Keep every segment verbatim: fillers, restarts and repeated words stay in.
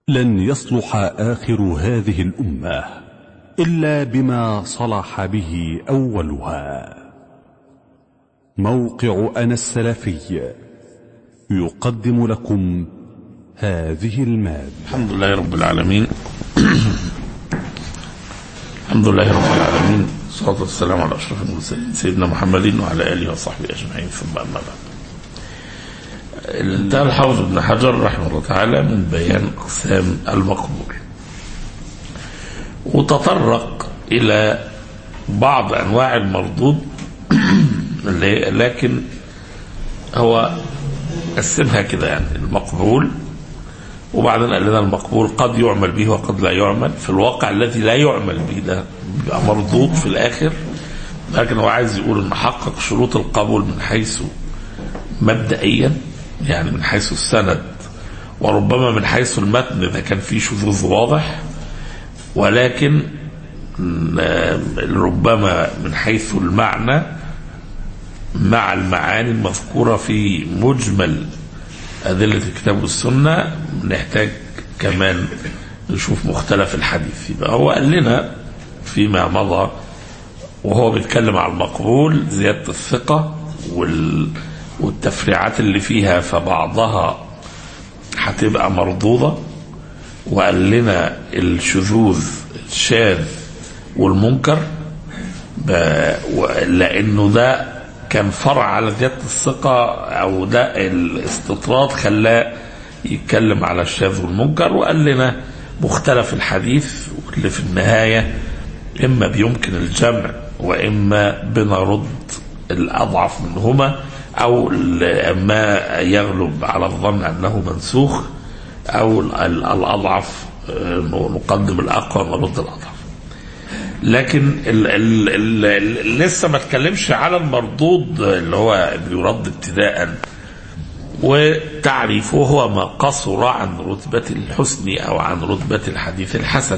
لن يصلح آخر هذه الأمة إلا بما صلح به أولها. موقع أنا السلفي يقدم لكم هذه المادة. الحمد لله رب العالمين الحمد لله رب العالمين والصلاة والسلام على أشرف المرسلين سيدنا محمد وعلى آله وصحبه أجمعين، ثم أما بعد. انتهى الحافظ ابن حجر رحمه الله تعالى من بيان أقسام المقبول، وتطرق إلى بعض أنواع المردود، لكن هو قسمها كده، يعني المقبول، وبعدين قال لنا المقبول قد يعمل به وقد لا يعمل. في الواقع الذي لا يعمل به ده بيبقى مردود في الآخر، لكن هو عايز يقول إن حقق شروط القبول من حيث مبدئيا، يعني من حيث السند، وربما من حيث المتن إذا كان فيه شذوذ واضح، ولكن ربما من حيث المعنى مع المعاني المذكورة في مجمل أدلة الكتاب والسنة نحتاج كمان نشوف مختلف الحديث. يبقى هو قال لنا فيما مضى وهو بيتكلم على المقبول زيادة الثقة وال والتفريعات اللي فيها، فبعضها هتبقى مردودة، وقال لنا الشذوذ الشاذ والمنكر، لأنه ده كان فرع على زيادة الثقة، أو ده الاستطراد خلاه يتكلم على الشاذ والمنكر. وقال لنا مختلف الحديث واللي في النهاية إما بيمكن الجمع وإما بنرد الأضعف منهما، أو ما يغلب على الظن أنه منسوخ، أو الأضعف نقدم الأقوى ونرد الأضعف. لكن ال ال ال لسه ما تكلمش على المردود اللي هو بيرد ابتداء، وتعريفه هو ما قصر عن رتبة الحسن أو عن رتبة الحديث الحسن،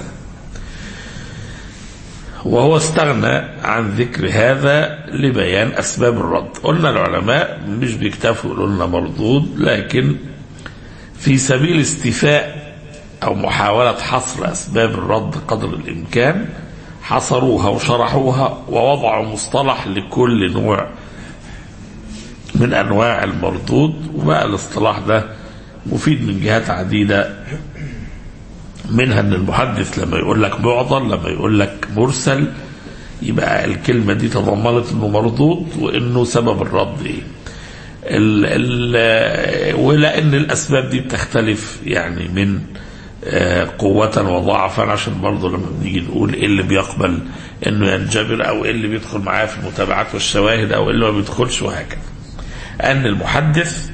وهو استغنى عن ذكر هذا لبيان أسباب الرد. قلنا العلماء مش بيكتفوا يقولوا لنا مردود، لكن في سبيل استيفاء أو محاولة حصر أسباب الرد قدر الإمكان حصروها وشرحوها ووضعوا مصطلح لكل نوع من أنواع المردود. وبقى الاصطلاح ده مفيد من جهات عديدة، منها ان المحدث لما يقول لك معضل، لما يقول لك مرسل، يبقى الكلمة دي تضمنت انه مردود وانه سبب الرد ايه. ال ال ولان الاسباب دي بتختلف يعني من قوة وضعفا، عشان برضه لما بنيجي نقول ايه اللي بيقبل انه ينجبر، او ايه اللي بيدخل معاه في المتابعات والشواهد، او ايه اللي ما بيدخلش، وهكذا. ان المحدث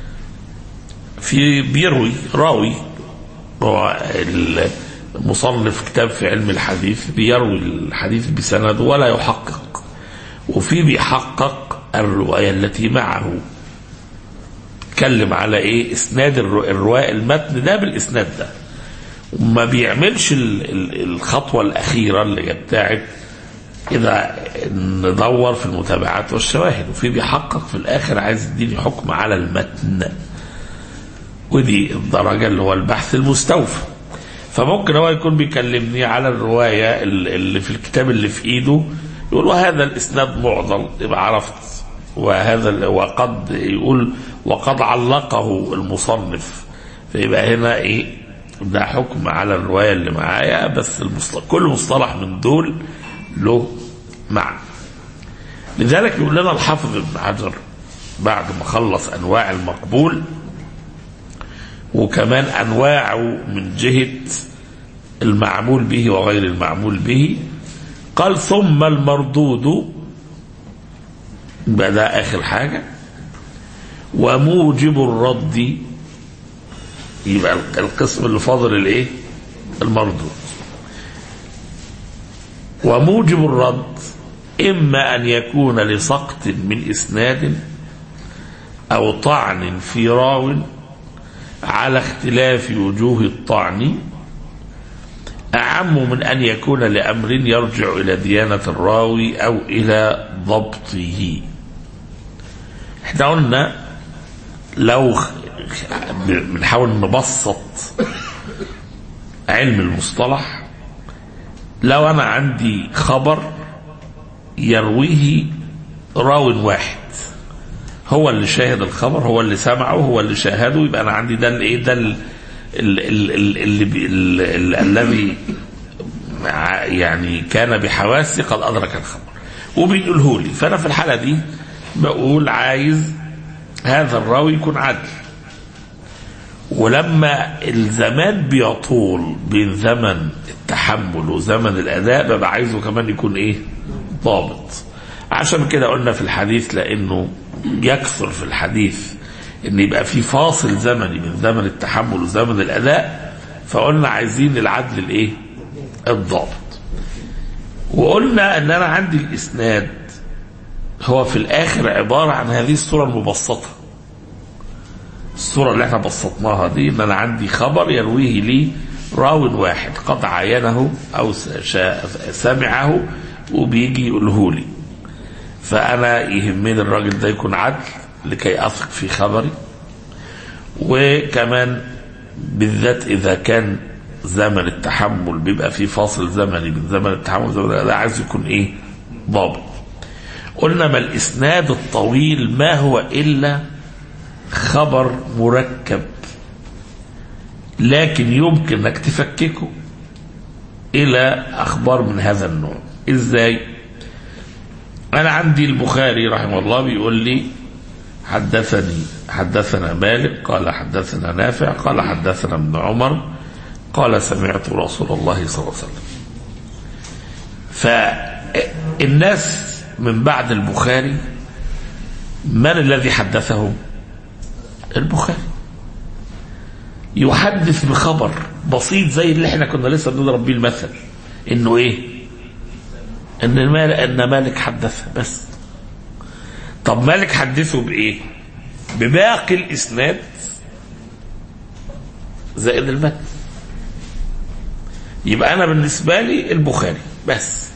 في بيروي راوي، هو المصنف كتاب في علم الحديث بيروي الحديث بسند ولا يحقق، وفي بيحقق الرواية التي معه، تكلم على ايه اسناد الرواية، المتن ده بالاسناد ده، وما بيعملش الخطوة الأخيرة اللي بتاعت إذا ندور في المتابعات والشواهد. وفي بيحقق في الآخر عايز يديني حكم على المتن، ودي الدرجة اللي هو البحث المستوفى. فممكن هو يكون بيكلمني على الرواية اللي في الكتاب اللي في ايده، يقول وهذا الاسناد معضل، يبقى عرفت. وهذا وقد يقول وقد علقه المصنف، فيبقى هنا ايه ده حكم على الرواية اللي معايا. بس المصطلح كل مصطلح من دول له معنى. لذلك يقول لنا الحافظ ابن حجر بعد ما خلص انواع المقبول وكمان أنواعه من جهة المعمول به وغير المعمول به، قال ثم المردود، بدأ آخر حاجة، وموجب الرد، يبقى القسم اللي فاضل الايه المردود. وموجب الرد إما أن يكون لسقط من إسناد أو طعن في راو على اختلاف وجوه الطعن، أعم من أن يكون لأمر يرجع إلى ديانة الراوي أو إلى ضبطه. احنا قلنا لو بنحاول نبسط علم المصطلح لو أنا عندي خبر يرويه راو واحد، هو اللي شاهد الخبر، هو اللي سمعه، هو اللي شاهده، يبقى أنا عندي ده الإيه ده الذي يعني كان بحواسي قد أدرك الخبر وبيقوله لي. فأنا في الحالة دي بقول عايز هذا الراوي يكون عدل، ولما الزمان بيطول بين زمن التحمل وزمن الأداء ببقى عايزه كمان يكون إيه ضابط. عشان كده قلنا في الحديث لأنه يكثر في الحديث ان يبقى في فاصل زمني من زمن التحمل وزمن الأداء، فقلنا عايزين العدل الايه الضابط. وقلنا ان انا عندي الاسناد هو في الاخر عبارة عن هذه الصورة المبسطة، الصورة اللي احنا بسطناها دي، ان انا عندي خبر يرويه لي راو واحد قد عاينه او سمعه وبيجي يقوله لي، فانا يهمني الراجل ده يكون عدل لكي اثق في خبري. وكمان بالذات اذا كان زمن التحمل بيبقى فيه فاصل زمني من زمن التحمل وزمن الأداء، عايز يكون ايه ضابط. قلنا ما الاسناد الطويل ما هو الا خبر مركب، لكن يمكن انك تفككه الى اخبار من هذا النوع. ازاي؟ انا عندي البخاري رحمه الله بيقول لي حدثني حدثنا مالك قال حدثنا نافع قال حدثنا ابن عمر قال سمعت رسول الله صلى الله عليه وسلم. فالناس من بعد البخاري من الذي حدثهم؟ البخاري. يحدث بخبر بسيط زي اللي احنا كنا لسه بنضرب بيه المثل، انه ايه؟ ان مالك ان مالك حدث بس. طب مالك حدثه بايه؟ بباقي الاسناد زائد المتن. يبقى انا بالنسبه لي البخاري بس.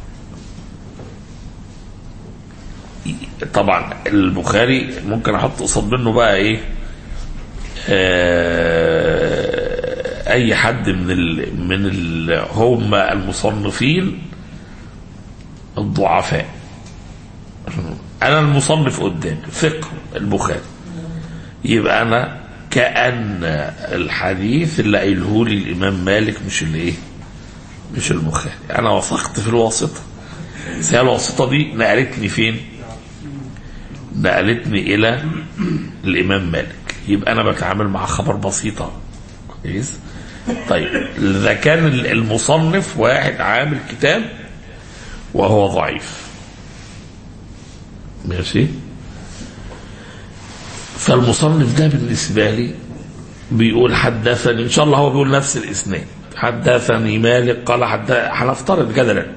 طبعا البخاري ممكن احط قصاد منه بقى ايه آه اي حد من ال من ال هم المصنفين الضعفاء. انا المصنف قدامي فقه البخاري، يبقى انا كأن الحديث اللي قايله لي الامام مالك مش اللي ايه مش البخاري. انا وثقت في الواسطه، بس هي الواسطه دي نقلتني فين؟ نقلتني الى الامام مالك. يبقى انا بتعامل مع خبر بسيطه كويس. طيب اذا كان المصنف واحد عامل كتاب وهو ضعيف ماشي، فالمصنف ده بالنسبه لي بيقول حدثني، ان شاء الله هو بيقول نفس الاسناد، حدثني مالك قال حدث، هنفترض كده.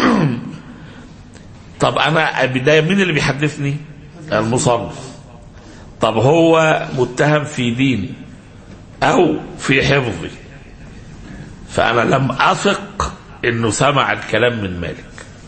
طب انا بدايه مين اللي بيحدثني؟ المصنف. طب هو متهم في ديني او في حفظي، فانا لم اثق انه سمع الكلام من مالك،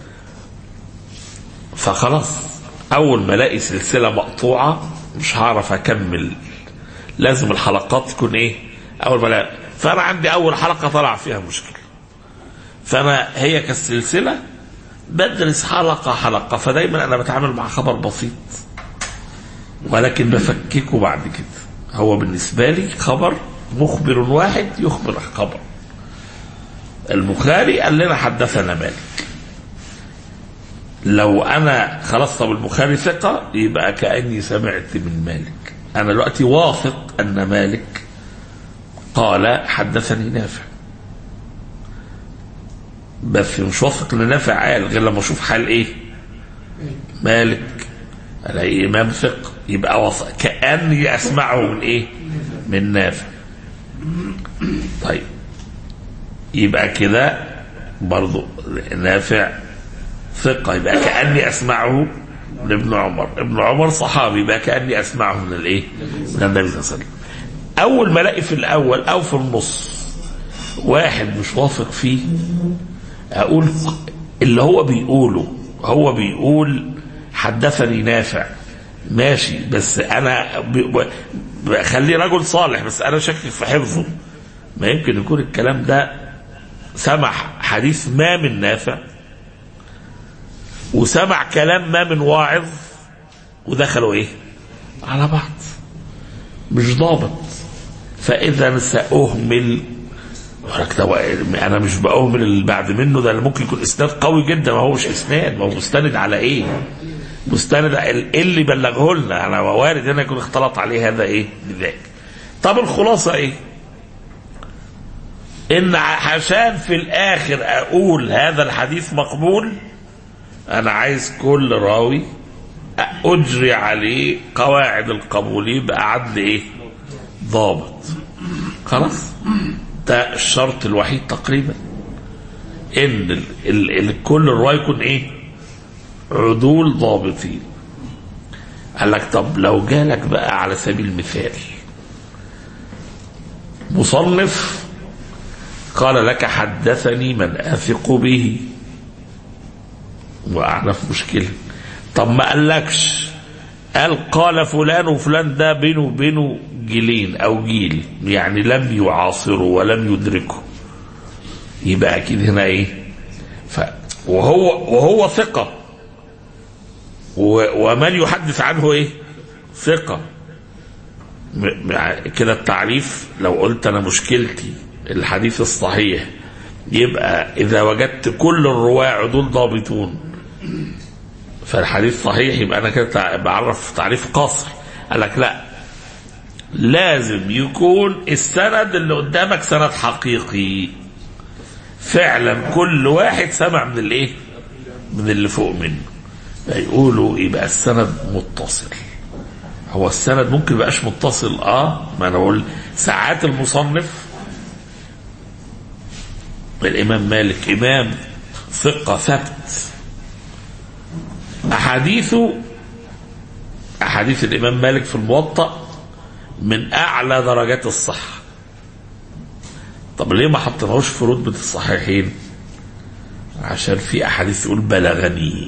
فخلاص اول ما الاقي سلسله مقطوعه مش هعرف اكمل، لازم الحلقات تكون ايه اول ما الاقي. فانا عندي اول حلقه طلع فيها مشكله، فانا هي كالسلسله بدرس حلقه حلقه. فدايما انا بتعامل مع خبر بسيط ولكن بفككه بعد كده. هو بالنسبه لي خبر مخبر واحد يخبر خبر. البخاري قال لنا حدثنا مالك، لو انا خلاص طب البخاري ثقه يبقى كاني سمعت من مالك. انا دلوقتي واثق ان مالك قال حدثني نافع، بس مش واثق ان نافع قال غير لما اشوف حال ايه مالك، الاقي امام ثقه، يبقى واثق كاني اسمعه من ايه من نافع. طيب يبقى كده برضو نافع ثقة، يبقى كأني أسمعه من ابن عمر، ابن عمر صحابي، يبقى كأني أسمعه من الإيه من النبي صلى الله عليه وسلم. أول ما ألاقي في الأول أو في النص واحد مش واثق فيه، أقول اللي هو بيقوله، هو بيقول حدثني نافع ماشي، بس أنا بخليه رجل صالح بس أنا شاكك في حفظه، ما يمكن يكون الكلام ده سمع حديث ما من نافع وسمع كلام ما من واعظ ودخلوا ايه على بعض، مش ضابط. فاذا ساهمل، انا مش باهمل اللي بعد منه، ده ممكن يكون اسناد قوي جدا، ما هو مش اسناد، ما هو مستند على ايه؟ مستند اللي بلغه لنا، انا وارد هنا يكون اختلط عليه هذا ايه بذاك. طب الخلاصه ايه؟ ان عشان في الاخر اقول هذا الحديث مقبول، انا عايز كل راوي اجري عليه قواعد القبول، يبقى عدل ايه ضابط. خلاص، ده الشرط الوحيد تقريبا، ان ال ال ال كل الرواية يكون ايه عدول ضابطين. قال لك طب لو جالك بقى على سبيل المثال مصنف قال لك حدثني من اثق به، وقعنا في مشكلة. طب ما قالكش، قال قال فلان وفلان ده بينه وبينه جيلين او جيل، يعني لم يعاصره ولم يدركه، يبقى اكيد هنا ايه ف وهو وهو ثقة، ومن يحدث عنه ايه ثقة. كده التعريف، لو قلت انا مشكلتي الحديث الصحيح، يبقى اذا وجدت كل الرواة عدول ضابطون فالحديث صحيح، يبقى انا كده بعرف تعريف قاصر. قال لك لا، لازم يكون السند اللي قدامك سند حقيقي فعلا، كل واحد سمع من الايه من اللي فوق منه، فيقولوا يبقى السند متصل. هو السند ممكن يبقاش متصل، اه ما انا اقول ساعات المصنف الامام مالك امام ثقة ثبت، احاديثه احاديث الامام مالك في الموطأ من اعلى درجات الصحة. طب ليه ما حطناهوش في رتبة الصحيحين؟ عشان في احاديث يقول بلغني،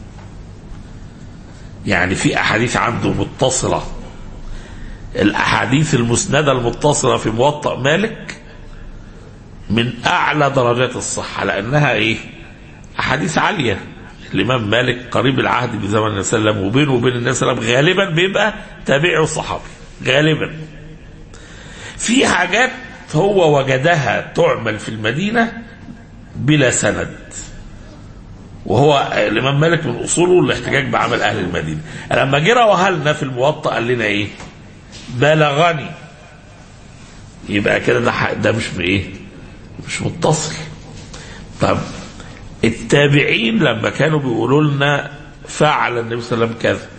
يعني في احاديث عنده متصلة. الاحاديث المسندة المتصلة في موطأ مالك من اعلى درجات الصحة، لانها ايه احاديث عالية. الامام مالك قريب العهد بزمن النبي صلى الله عليه وسلم، وبينه وبين النبي صلى الله عليه وسلم غالبا بيبقى تابعي وصحابي غالبا. في حاجات هو وجدها تعمل في المدينة بلا سند، وهو الامام مالك من اصوله الاحتجاج بعمل اهل المدينة. لما جه رواها لنا في الموطأ قال لنا ايه بلغني، يبقى كده ده, ده مش بايه مش متصل. طب التابعين لما كانوا بيقولوا لنا فعل النبي صلى الله عليه وسلم كذا،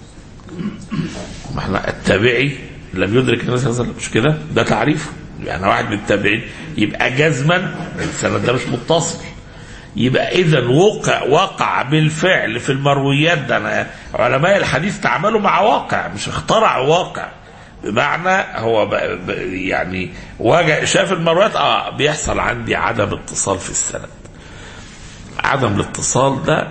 ما احنا التابعي لم يدرك النبي صلى الله عليه وسلم، مش كده؟ ده تعريفه، يعني واحد من التابعين يبقى جزما السند ده مش متصل. يبقى اذا وقع وقع بالفعل في المرويات ده. أنا علماء الحديث تعاملوا مع واقع، مش اخترع واقع، بمعنى هو يعني واجه شاف المرويات، اه بيحصل عندي عدم اتصال في السند. عدم الاتصال ده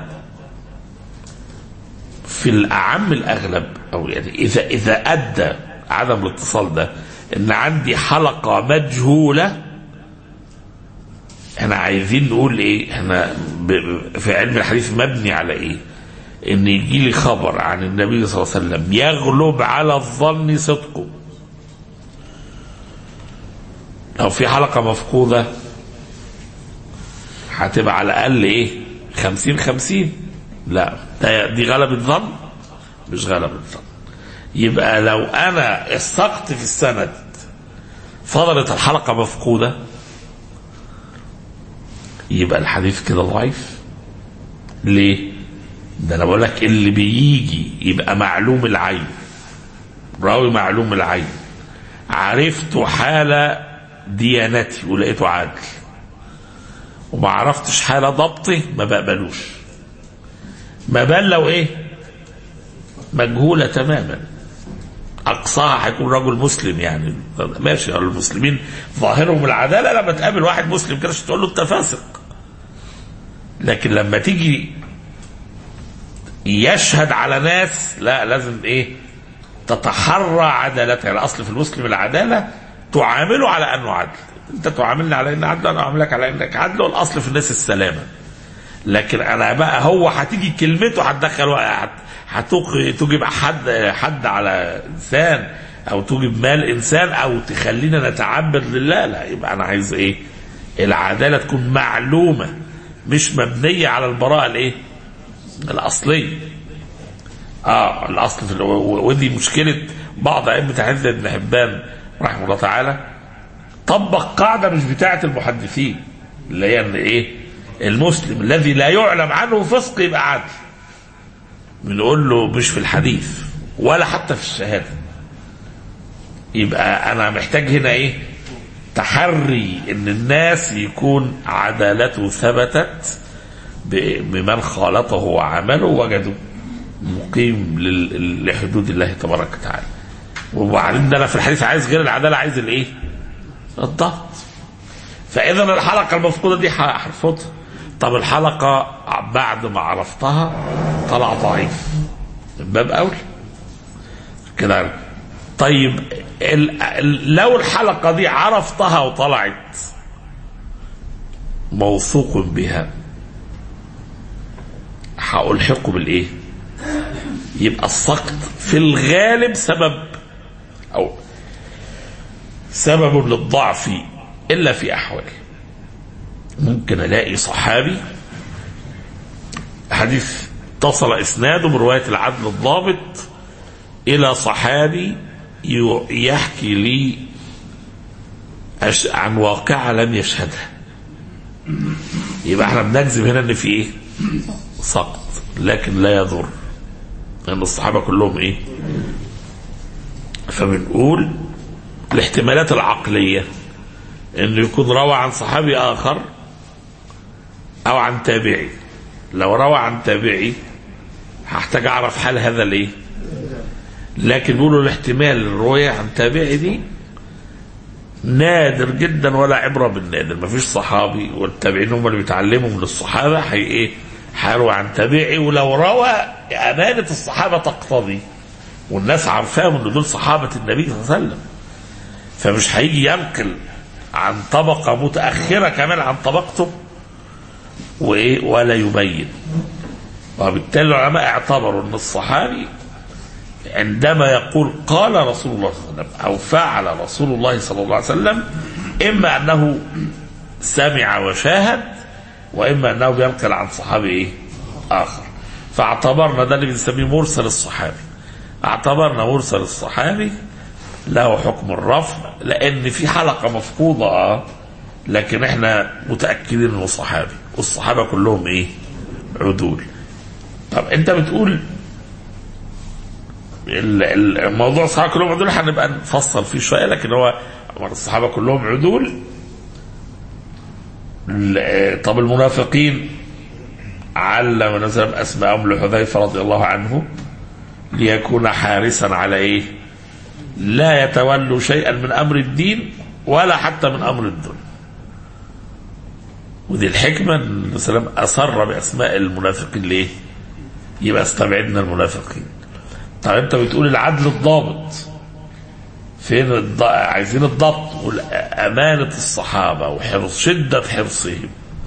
في الأعم الأغلب، أو يعني إذا إذا أدى عدم الاتصال ده إن عندي حلقة مجهولة، احنا عايزين نقول إيه؟ احنا في علم الحديث مبني على إيه؟ إن يجي لي خبر عن النبي صلى الله عليه وسلم يغلب على الظن صدقه. لو في حلقة مفقودة هتبقى على الأقل إيه خمسين خمسين، لا دي غلبة ظن مش غلبة ظن. يبقى لو أنا استقت في السند فضلت الحلقة مفقودة، يبقى الحديث كده ضعيف. ليه؟ ده أنا بقول لك اللي بيجي يبقى معلوم العين، راوي معلوم العين، عرفت حالة ديانتي ولقيته عادل، وما عرفتش حالة ضبطي ما بقبلوش. ما بال لو ايه مجهولة تماما، اقصاها هيكون رجل مسلم، يعني ماشي المسلمين ظاهرهم العدالة، لما تقابل واحد مسلم كده تقول له انت فاسق. لكن لما تيجي يشهد على ناس، لا لازم ايه تتحرى عدالته. يعني الاصل في المسلم العدالة، تعامله على انه عدل، انت تعاملني على ان عدل انا اعاملك على انك عدل، والاصل في الناس السلامه. لكن انا بقى هو هتيجي كلمته هتدخل هتوجب حد حد على انسان او توجب مال انسان او تخلينا نتعبد لله، لا. يبقى انا عايز ايه؟ العداله تكون معلومه مش مبنيه على البراءه الايه؟ الاصليه. اه الاصل في ودي مشكله بعض ائمه الحديث ابن حبان رحمه الله تعالى، طبق قاعده مش بتاعه المحدثين اللي هي ان ايه؟ المسلم الذي لا يعلم عنه فسق يبقى عدل. بنقول له مش في الحديث ولا حتى في الشهاده. يبقى انا محتاج هنا ايه؟ تحري ان الناس يكون عدالته ثبتت بمن خالطه وعمله وجده مقيم لحدود الله تبارك وتعالى. وبعدين ده انا في الحديث عايز غير العداله، عايز الايه؟ الضبط. فاذا الحلقه المفقوده دي هرفضها. طب الحلقه بعد ما عرفتها طلع ضعيف، من باب اولى كده. طيب لو الحلقه دي عرفتها وطلعت موثوق بها هألحقه بالايه؟ يبقى السقط في الغالب سبب او سبب للضعف الا في احوال. ممكن الاقي صحابي حديث اتصل اسناده بروايه العدل الضابط الى صحابي يحكي لي عن واقعه لم يشهدها، يبقى احنا بنجزم هنا ان في ايه؟ سقط. لكن لا يضر لان الصحابه كلهم ايه؟ فبنقول الاحتمالات العقليه انه يكون روى عن صحابي اخر او عن تابعي. لو روى عن تابعي هحتاج اعرف حال هذا الايه. لكن بيقولوا الاحتمال الروايه عن تابعي دي نادر جدا ولا عبره بالنادر. ما فيش صحابي والتابعين هم اللي بيتعلموا من الصحابه هي ايه؟ هيروى عن تابعي. ولو روى امانه الصحابه تقتضي والناس عارفاهم ان دول صحابه النبي صلى الله عليه وسلم، فمش هيجي ينقل عن طبقه متاخره كمان عن طبقته وايه ولا يبين. وبالتالي العلماء اعتبروا ان الصحابي عندما يقول قال رسول الله صلى الله عليه وسلم او فعل رسول الله صلى الله عليه وسلم اما انه سمع وشاهد واما انه بينقل عن صحابي ايه اخر. فاعتبرنا ده اللي بنسميه مرسل الصحابي. اعتبرنا مرسل الصحابي له حكم الرفع لان في حلقه مفقوده اه لكن احنا متاكدين انه صحابي والصحابه كلهم ايه؟ عدول. طب انت بتقول الموضوع الصحابه كلهم عدول، هنبقى نفصل فيه شويه، لكن هو الصحابه كلهم عدول. طب المنافقين علم نزل اسماءهم لحذيفه رضي الله عنه ليكون حارسا على ايه؟ لا يتولوا شيئا من امر الدين ولا حتى من امر الدنيا. ودي الحكمه ان السلام اصر باسماء المنافقين ليه؟ يبقى استبعدنا المنافقين. طب انت بتقول العدل الضابط فين؟ الض... عايزين الضبط وامانه الصحابه وحرص شده حرصهم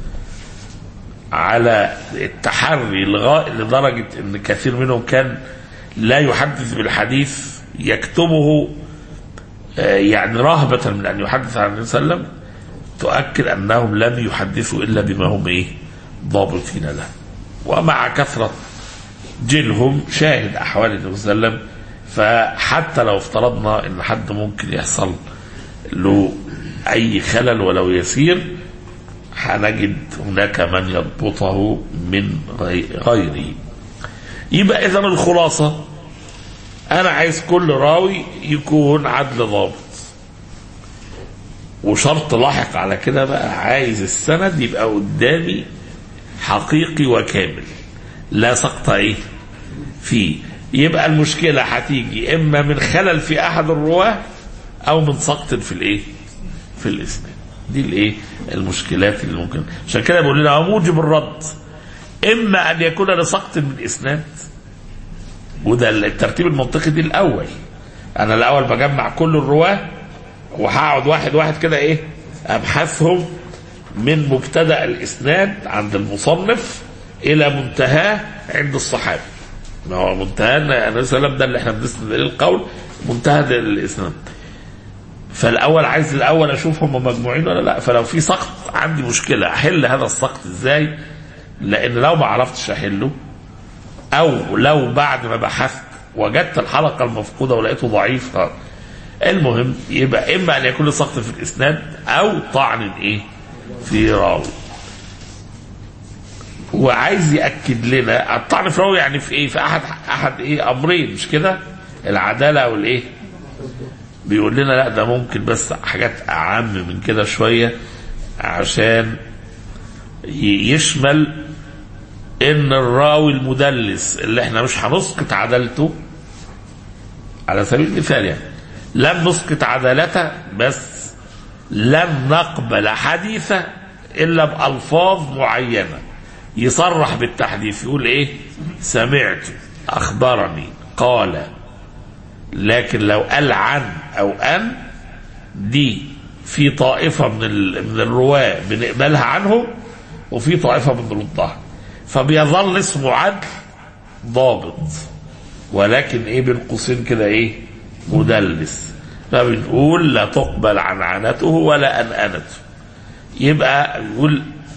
على التحري لغايه لدرجه ان كثير منهم كان لا يحدث بالحديث يكتبه يعني رهبه من ان يحدث عن النبي صلى الله عليه وسلم، تؤكد انهم لم يحدثوا الا بما هم ايه؟ ضابطين له. ومع كثره جيلهم شاهد احوال النبي صلى الله عليه وسلم، فحتى لو افترضنا ان حد ممكن يحصل له اي خلل ولو يسير هنجد هناك من يضبطه من غيره. يبقى اذا الخلاصه انا عايز كل راوي يكون عدل ضابط، وشرط لاحق على كده بقى عايز السند يبقى قدامي حقيقي وكامل لا سقط ايه فيه. يبقى المشكله هتيجي اما من خلل في احد الرواه او من سقط في الايه؟ في الاسناد. دي الايه؟ المشكلات اللي ممكن. عشان كده بيقول لنا موجب الرد اما ان يكون لسقط من الاسناد، وده الترتيب المنطقي دي الاول. انا الاول بجمع كل الرواه وهقعد واحد واحد كده ايه؟ أبحاثهم من مبتدأ الإسناد عند المصنف إلى منتهاه عند الصحابي. ما هو منتهى النبي صلى الله عليه وسلم ده اللي احنا بنسند إليه القول، منتهى الإسناد. فالأول عايز الأول أشوف هم مجموعين ولا لا. فلو في سقط عندي مشكلة، أحل هذا السقط إزاي؟ لأن لو ما عرفتش أحله، أو لو بعد ما بحثت وجدت الحلقة المفقودة ولقيته ضعيف، المهم يبقى إما أن يكون سقط في الإسناد أو طعن إيه في راوي. وعايز يأكد لنا الطعن في راوي يعني في إيه؟ في أحد أحد إيه أمرين، مش كده؟ العدالة أو الإيه؟ بيقول لنا لا ده ممكن بس حاجات أعم من كده شوية، عشان يشمل ان الراوي المدلس اللي احنا مش هنسقط عدالته على سبيل المثال، يعني لم نسقط عدالته بس لم نقبل حديثه الا بألفاظ معينة، يصرح بالتحديث، يقول ايه؟ سمعت، اخبرني، قال. لكن لو قال عن او ان، دي في طائفة من من الرواة بنقبلها عنهم، وفي طائفة بنردها. فبيظل اسمه عدل ضابط، ولكن ايه بين قوسين كده ايه؟ مدلس. فبنقول لا تقبل عنعنته ولا أنأنته. يبقى نقول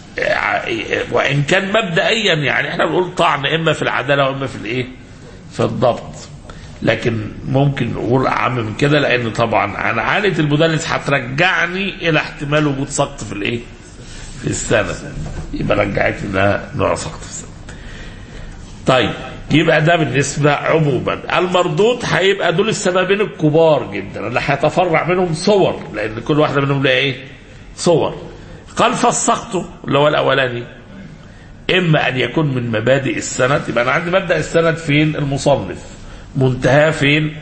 وإن كان مبدئيا يعني احنا بنقول طعن إما في العدالة وإما في الايه؟ في الضبط. لكن ممكن نقول أعم من كده، لأن طبعا عنعنة المدلس هترجعني إلى احتمال وجود سقط في الايه؟ في السنة. يبقى رجعت لنا نوع سقط في السنة. طيب يبقى ده بالنسبة عموما. المردود هيبقى دول السببين الكبار جدا اللي هيتفرع منهم صور، لأن كل واحدة منهم لها ايه؟ صور. قال فالسقط اللي هو الأولاني إما أن يكون من مبادئ السند. يبقى أنا عندي مبدأ السند فين؟ المصنف. منتهى فين؟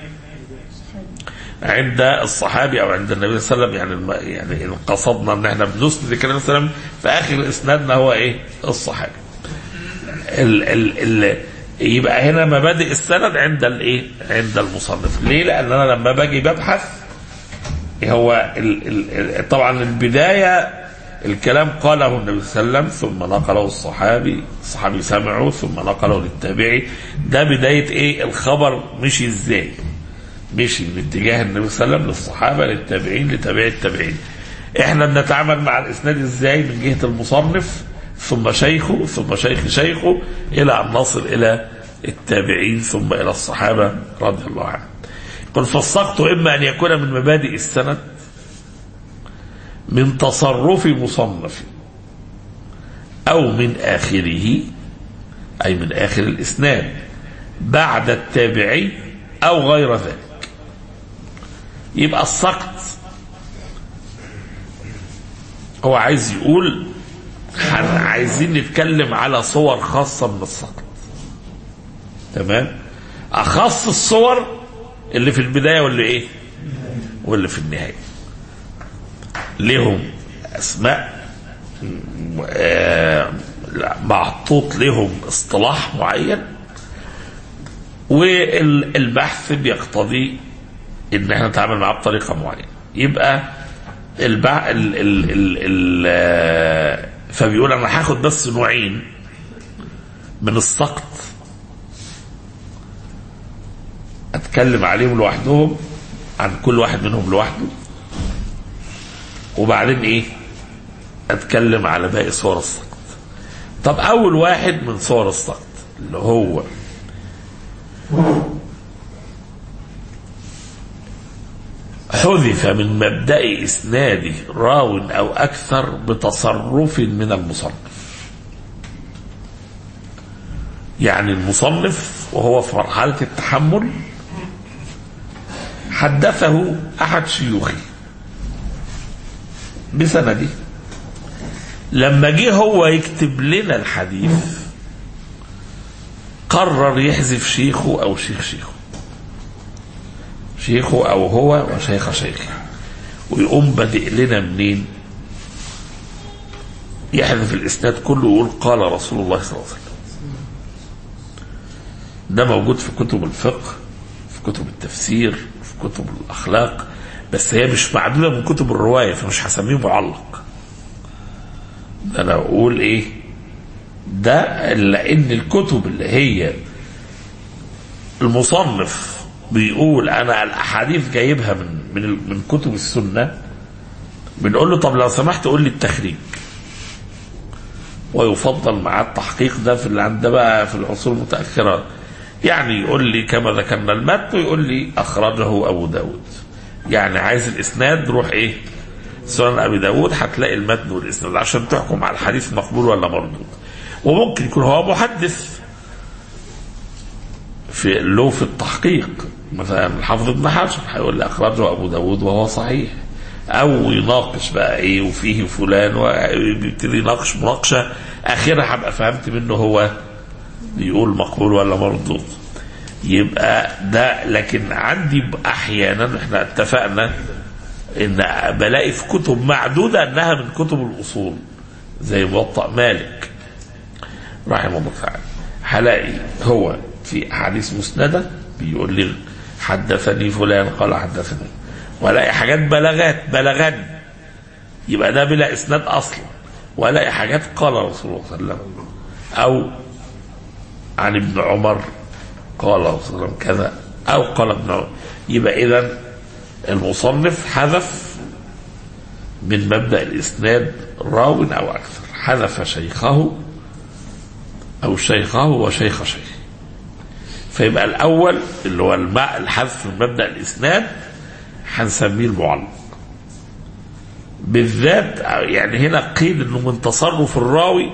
عند الصحابي او عند النبي صلى الله عليه وسلم. يعني يعني ان قصدنا ان احنا بنسند الكلام صلى الله عليه وسلم، فاخر اسنادنا هو ايه؟ الصحابي. ال ال ال يبقى هنا مبادئ السند عند الايه؟ عند المصنف. ليه؟ لان انا لما باجي ببحث هو ال ال طبعا البدايه الكلام قاله النبي صلى الله عليه وسلم ثم نقله الصحابي، الصحابي سمعه ثم نقله للتابعي. ده بدايه ايه؟ الخبر مشي ازاي؟ مشي من اتجاه النبي صلى الله عليه وسلم للصحابة للتابعين لتابعي التابعين. احنا بنتعامل مع الاسناد ازاي؟ من جهة المصنف ثم شيخه ثم شيخ شيخه الى ان نصل الى التابعين ثم الى الصحابة رضي الله عنهم. قل فالسقط اما ان يكون من مبادئ السند من تصرف مصنف او من اخره، اي من اخر الاسناد بعد التابعي او غير ذلك. يبقى السقط هو عايز يقول عايزين نتكلم على صور خاصة من السقط. تمام؟ أخص الصور اللي في البداية واللي إيه؟ واللي في النهاية. لهم أسماء محطوط لهم اصطلاح معين، والبحث بيقتضي ان احنا نتعامل معاه بطريقه معينه. يبقى البع... ال... ال... ال... ال... فبيقول انا هاخد بس نوعين من السقط اتكلم عليهم لوحدهم، عن كل واحد منهم لوحده، وبعدين ايه؟ اتكلم على باقي صور السقط. طب اول واحد من صور السقط اللي هو حذف من مبدأ إسناده راو أو أكثر بتصرف من المصنف. يعني المصنف وهو في مرحلة التحمل حدثه أحد شيوخه بسنده، لما جه هو يكتب لنا الحديث قرر يحذف شيخه أو شيخ شيخه، شيخه أو هو وشيخ شيخه، ويقوم بدئ لنا منين؟ يحذف الإسناد كله ويقول قال رسول الله صلى الله عليه وسلم. ده موجود في كتب الفقه، في كتب التفسير، في كتب الأخلاق، بس هي مش معدودة من كتب الرواية، فمش هسميه معلق. ده انا اقول ايه ده، لان الكتب اللي هي المصنف بيقول انا الاحاديث جايبها من من من كتب السنه، بنقول له طب لو سمحت قول لي التخريج، ويفضل معاه التحقيق ده في اللي عندنا بقى في العصور المتاخره. يعني يقول لي كما ذكرنا المتن، ويقول لي اخرجه ابو داود. يعني عايز الاسناد روح ايه سنن ابي داود، هتلاقي المتن والاسناد عشان تحكم على الحديث مقبول ولا مردود. وممكن يكون هو محدث في له في التحقيق، مثلا الحافظ ابن حجر هيقول لي اخرجه ابو داود وهو صحيح، او يناقش بقى ايه وفيه فلان، وبيبتدي يناقش مناقشه اخرها هبقى فهمت منه هو بيقول مقبول ولا مردود. يبقى ده. لكن عندي احيانا احنا اتفقنا ان بلاقي في كتب معدوده انها من كتب الاصول زي موطأ مالك رحمه الله تعالى، هلاقي هو في احاديث مسنده بيقول لي حدثني فلان قال حدثني، ولاقي حاجات بلاغات بلغني، يبقى ده بلا اسناد اصلا. ولاقي حاجات قال رسول الله صلى الله عليه وسلم، او عن ابن عمر قال رسول الله صلى الله عليه وسلم كذا، او قال ابن عمر. يبقى اذا المصنف حذف من مبدأ الاسناد راو او اكثر، حذف شيخه او شيخه وشيخ شيخ. فيبقى الاول اللي هو الماء الحذف من مبدأ الاسناد هنسميه المعلق بالذات. يعني هنا قيل انه من تصرف الراوي،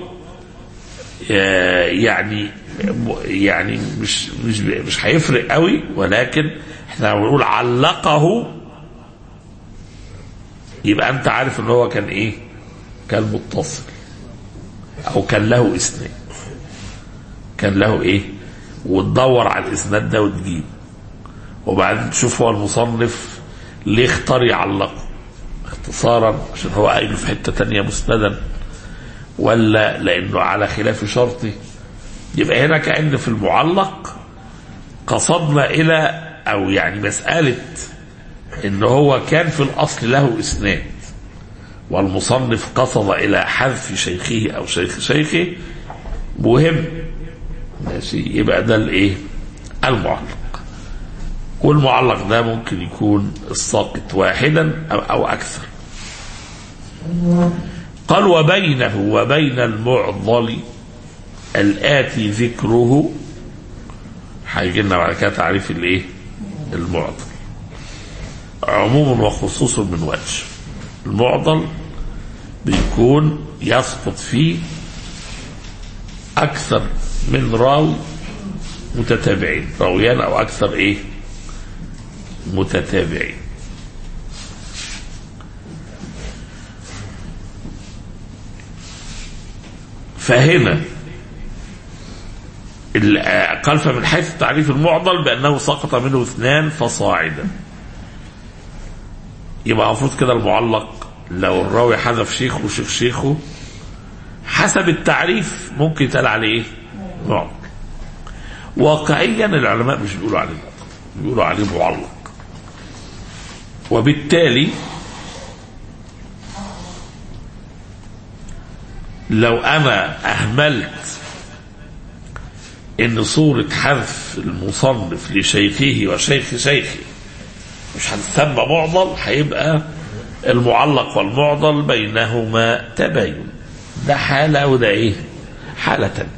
يعني يعني مش مش مش هيفرق قوي، ولكن احنا بنقول علقه، يبقى انت عارف ان هو كان ايه، كان متصل او كان له اسناد، كان له ايه، وتدور على الاسناد ده وتجيب، وبعدين تشوف هو المصنف ليه اختار يعلقه اختصارا عشان هو قايله في حته تانية مسندا، ولا لانه على خلاف شرطه. يبقى هنا كأن في المعلق قصدنا الى او يعني مسألة ان هو كان في الاصل له اسناد والمصنف قصد الى حذف شيخه او شيخ شيخه، مهم ماشي. يبقى ده الايه المعلق. والمعلق ده ممكن يكون الساقط واحدا او, أو اكثر. قال وبينه وبين المعضل الآتي ذكره، هيجي لنا بعد كده تعريف الايه المعضل، عموم وخصوص من وجه. المعضل بيكون يسقط فيه اكثر من راوي متتابعين، راويان او اكثر ايه متتابعين. فهنا قال فمن حيث تعريف المعضل بأنه سقط منه اثنان فصاعدا. يبقى المفروض كده المعلق لو الراوي حذف شيخه وشيخ شيخه حسب التعريف ممكن يتقال عليه ايه معضل. واقعيا العلماء مش بيقولوا عليه معضل، بيقولوا عليه معلق. وبالتالي لو انا اهملت ان صورة حذف المصنف لشيخه وشيخ شيخه مش هتسمى معضل، هيبقى المعلق والمعضل بينهما تباين. ده حالة وده ايه حالة تانية.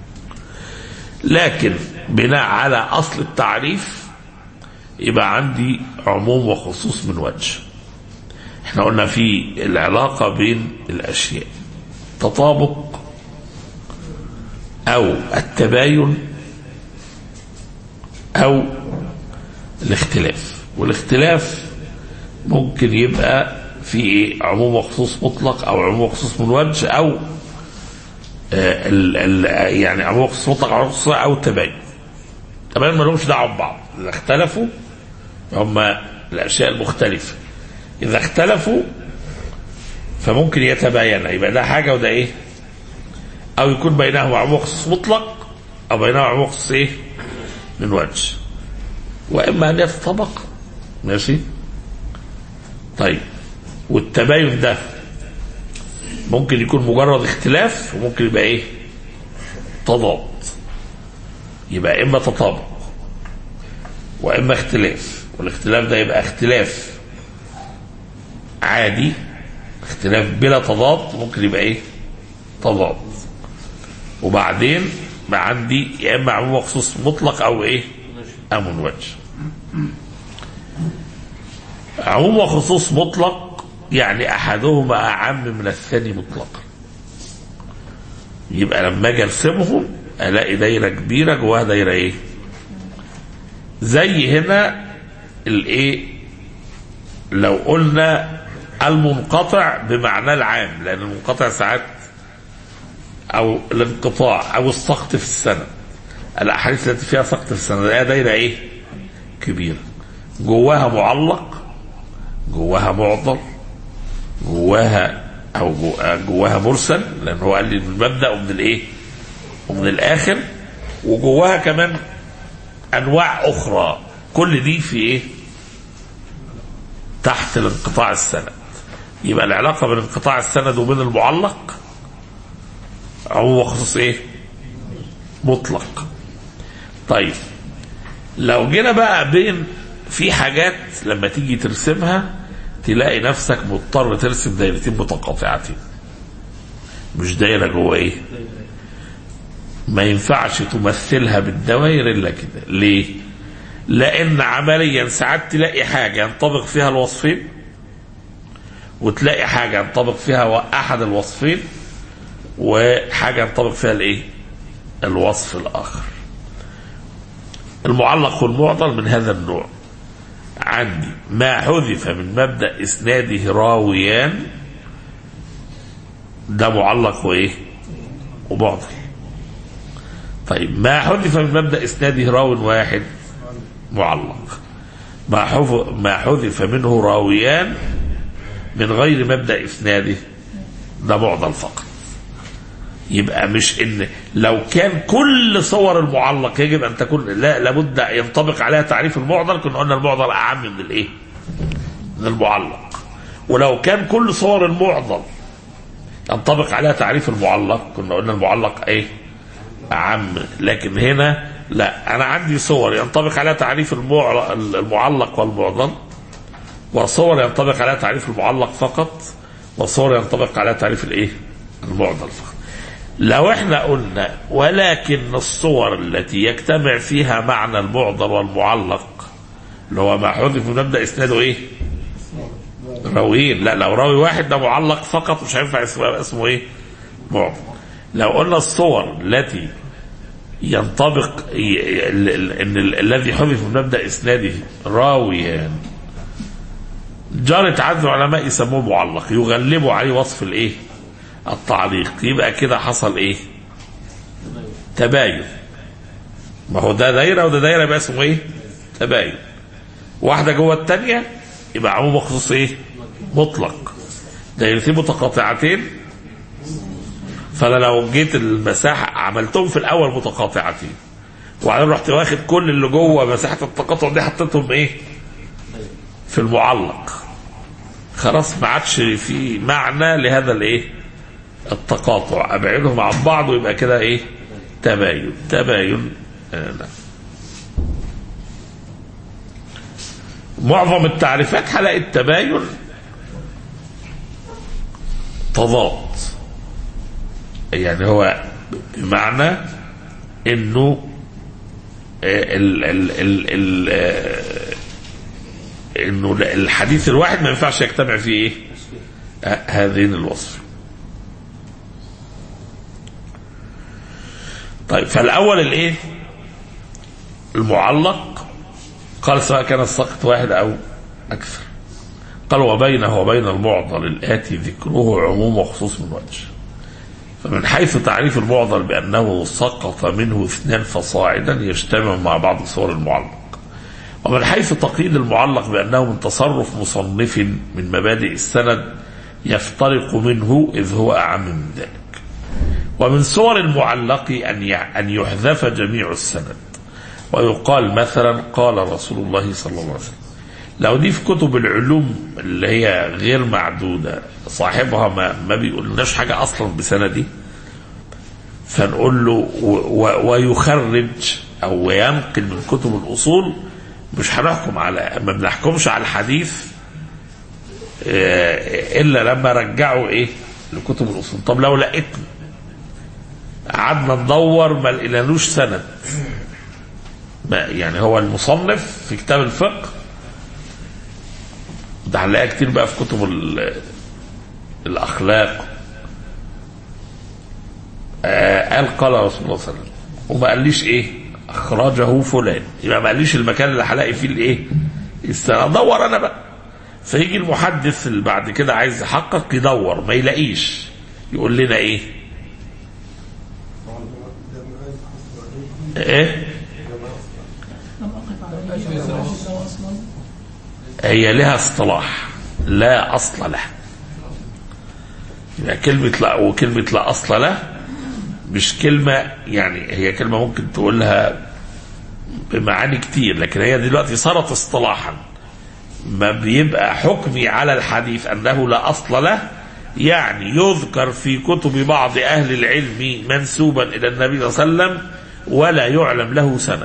لكن بناء على اصل التعريف يبقى عندي عموم وخصوص من وجه. احنا قلنا في العلاقة بين الاشياء تطابق او التباين او الاختلاف. والاختلاف ممكن يبقى في ايه عموم وخصوص مطلق او عموم وخصوص من وجه او آه ال ال يعني عموم وخصوص مطلق او خصوص او تباين. تباين ما لهمش دعوه ببعض، اذا اختلفوا هم الاشياء المختلفه، اذا اختلفوا فممكن يتباين، يبقى ده حاجه وده ايه، او يكون بينهما عموم وخصوص مطلق او بينهما عموم وخصوص ايه من وجه، واما ان يتطابق ماشي طيب والتباين ده ممكن يكون مجرد اختلاف وممكن يبقى ايه؟ تضاد. يبقى اما تطابق واما اختلاف، والاختلاف ده يبقى اختلاف عادي، اختلاف بلا تضاد، ممكن يبقى ايه؟ تضاد. وبعدين بقى عندي يا اما عموم وخصوص مطلق او ايه؟ او منوج. عموم وخصوص مطلق يعني احدهما اعم من الثاني مطلقا. يبقى لما اجي ارسمهم الاقي دايره كبيره جواها دايره ايه؟ زي هنا الايه؟ لو قلنا المنقطع بمعنى العام، لان المنقطع ساعات او الانقطاع او السقط في السنه، الاحاديث التي فيها سقط في السنه ده دايره ايه؟ كبيره، جواها معلق، جواها معضل، جواها او جواها مرسل، لان هو قال لي من المبدا ومن الايه؟ ومن الاخر، وجواها كمان انواع اخرى. كل دي في ايه؟ تحت الانقطاع السند. يبقى العلاقه بين انقطاع السند وبين المعلق هو خصوص ايه؟ مطلق. طيب لو جينا بقى بين في حاجات لما تيجي ترسمها تلاقي نفسك مضطر ترسم دايرتين متقاطعتين، مش دايره جوه ايه؟ ما ينفعش تمثلها بالدوائر الا كده. ليه؟ لان عمليا ساعات تلاقي حاجه ينطبق فيها الوصفين، وتلاقي حاجه ينطبق فيها احد الوصفين، وحاجه ينطبق فيها الايه؟ الوصف الاخر. المعلق والمعضل من هذا النوع. عندي ما حذف من مبدأ اسناده راويان، ده معلق وايه؟ ومعضل. طيب ما حذف من مبدأ اسناده راو واحد معلق. ما حذف ما حذف منه راويان من غير مبدأ اسناده ده معضل فقط. يبقى مش ان لو كان كل صور المعلق يجب ان تكون لا لابد ينطبق عليها تعريف المعضل، كنا قلنا المعضل اعم من الايه؟ من المعلق. ولو كان كل صور المعضل ينطبق عليها تعريف المعلق كنا قلنا المعلق ايه؟ اعم. لكن هنا لا، انا عندي صور ينطبق عليها تعريف المعلق والمعضل، وصور ينطبق عليها تعريف المعلق فقط، وصور ينطبق عليها تعريف الايه؟ المعضل فقط. لو احنا قلنا ولكن الصور التي يجتمع فيها معنى المعضل والمعلق اللي هو ما حذف من مبدأ اسناده ايه؟ راويين. لا، لو راوي واحد ده معلق فقط مش هينفع اسمه, اسمه ايه؟ معضل. لو قلنا الصور التي ينطبق ان الذي حذف من مبدأ اسناده راويان جارت عدد العلماء يسموه معلق، يغلبوا عليه وصف الايه؟ التعليق. يبقى كده حصل ايه؟ تباين. ما هو ده دايره وده دايره، يبقى اسمه ايه؟ تباين. واحده جوه الثانيه يبقى عموم وخصوص ايه؟ مطلق. دايرتين متقاطعتين، فانا لو جيت المساحه عملتهم في الاول متقاطعتين وبعدين رحت واخد كل اللي جوه مساحه التقاطع دي حطيتهم ايه؟ في المعلق، خلاص ما عادش في معنى لهذا الايه؟ التقاطع. ابعدهم عن بعض ويبقى كده ايه؟ تباين. تباين. آه لا. معظم التعريفات هلاقي التباين تضاد، يعني هو بمعنى انه ال ال ال ال انه الحديث الواحد ما ينفعش يجتمع فيه ايه؟ هذين الوصف. طيب فالاول الايه؟ المعلق قال سواء كان السقط واحد او اكثر. قال وبينه وبين المعضل الاتي ذكره عموم وخصوص من وجه. فمن حيث تعريف المعضل بانه سقط منه اثنان فصاعدا يجتمع مع بعض صور المعلق، ومن حيث تقييد المعلق بانه من تصرف مصنف من مبادئ السند يفترق منه اذ هو اعم من ذلك. ومن صور المعلق ان ان يحذف جميع السند ويقال مثلا قال رسول الله صلى الله عليه وسلم، لو دي في كتب العلوم اللي هي غير معدودة صاحبها ما, ما بيقولناش حاجة أصلا بسندي، فنقول له ويخرج أو ينقل من كتب الأصول، مش هنحكم على ما بنحكمش على الحديث إلا لما رجعوا إيه لكتب الأصول. طب لو لقيتنا قعدنا ندور ما لقينالوش سند، يعني هو المصنف في كتاب الفقه ده هنلاقيها كتير بقى في كتب الأخلاق، آه قال قال رسول الله صلى الله عليه وسلم وما قاليش ايه اخرجه فلان، يبقى ما قاليش المكان اللي هلاقي فيه الايه السنة، ادور انا بقى. فيجي المحدث اللي بعد كده عايز يحقق يدور ما يلاقيش، يقول لنا ايه ايه هي لها اصطلاح لا اصل له. يعني كلمة لا وكلمة لا اصل له مش كلمة، يعني هي كلمة ممكن تقولها بمعاني كتير، لكن هي دلوقتي صارت اصطلاحا. ما بيبقى حكمي على الحديث أنه لا أصل له، يعني يذكر في كتب بعض أهل العلم منسوبا إلى النبي صلى الله عليه وسلم ولا يعلم له سند.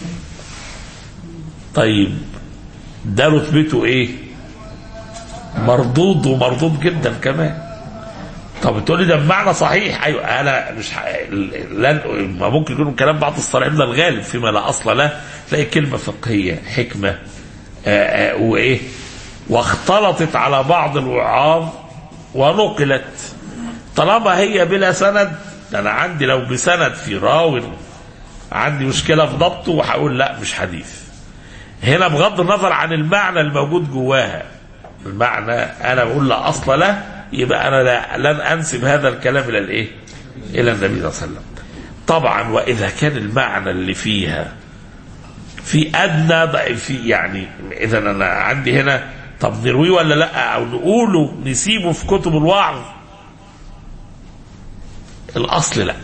طيب ده رتبته إيه؟ مردود، ومردود جدا كمان. طب تقول لي ده بمعنى صحيح، ايوه انا مش ح... لن... ما ممكن يكون كلام بعض الصالحين ده الغالب فيما لا اصل له، تلاقي كلمه فقهيه حكمه آآ آآ وايه واختلطت على بعض الوعاظ ونقلت. طالما هي بلا سند، انا عندي لو بسند في راوي عندي مشكله في ضبطه وهقول لا مش حديث. هنا بغض النظر عن المعنى الموجود جواها، المعنى انا بقول لا اصل له، يبقى انا لا لن انسب هذا الكلام الى الايه الى النبي صلى الله عليه وسلم. طبعا واذا كان المعنى اللي فيها في ادنى في يعني اذا انا عندي هنا طب نرويه ولا لا، او نقوله نسيبه في كتب الوعظ، الاصل لا،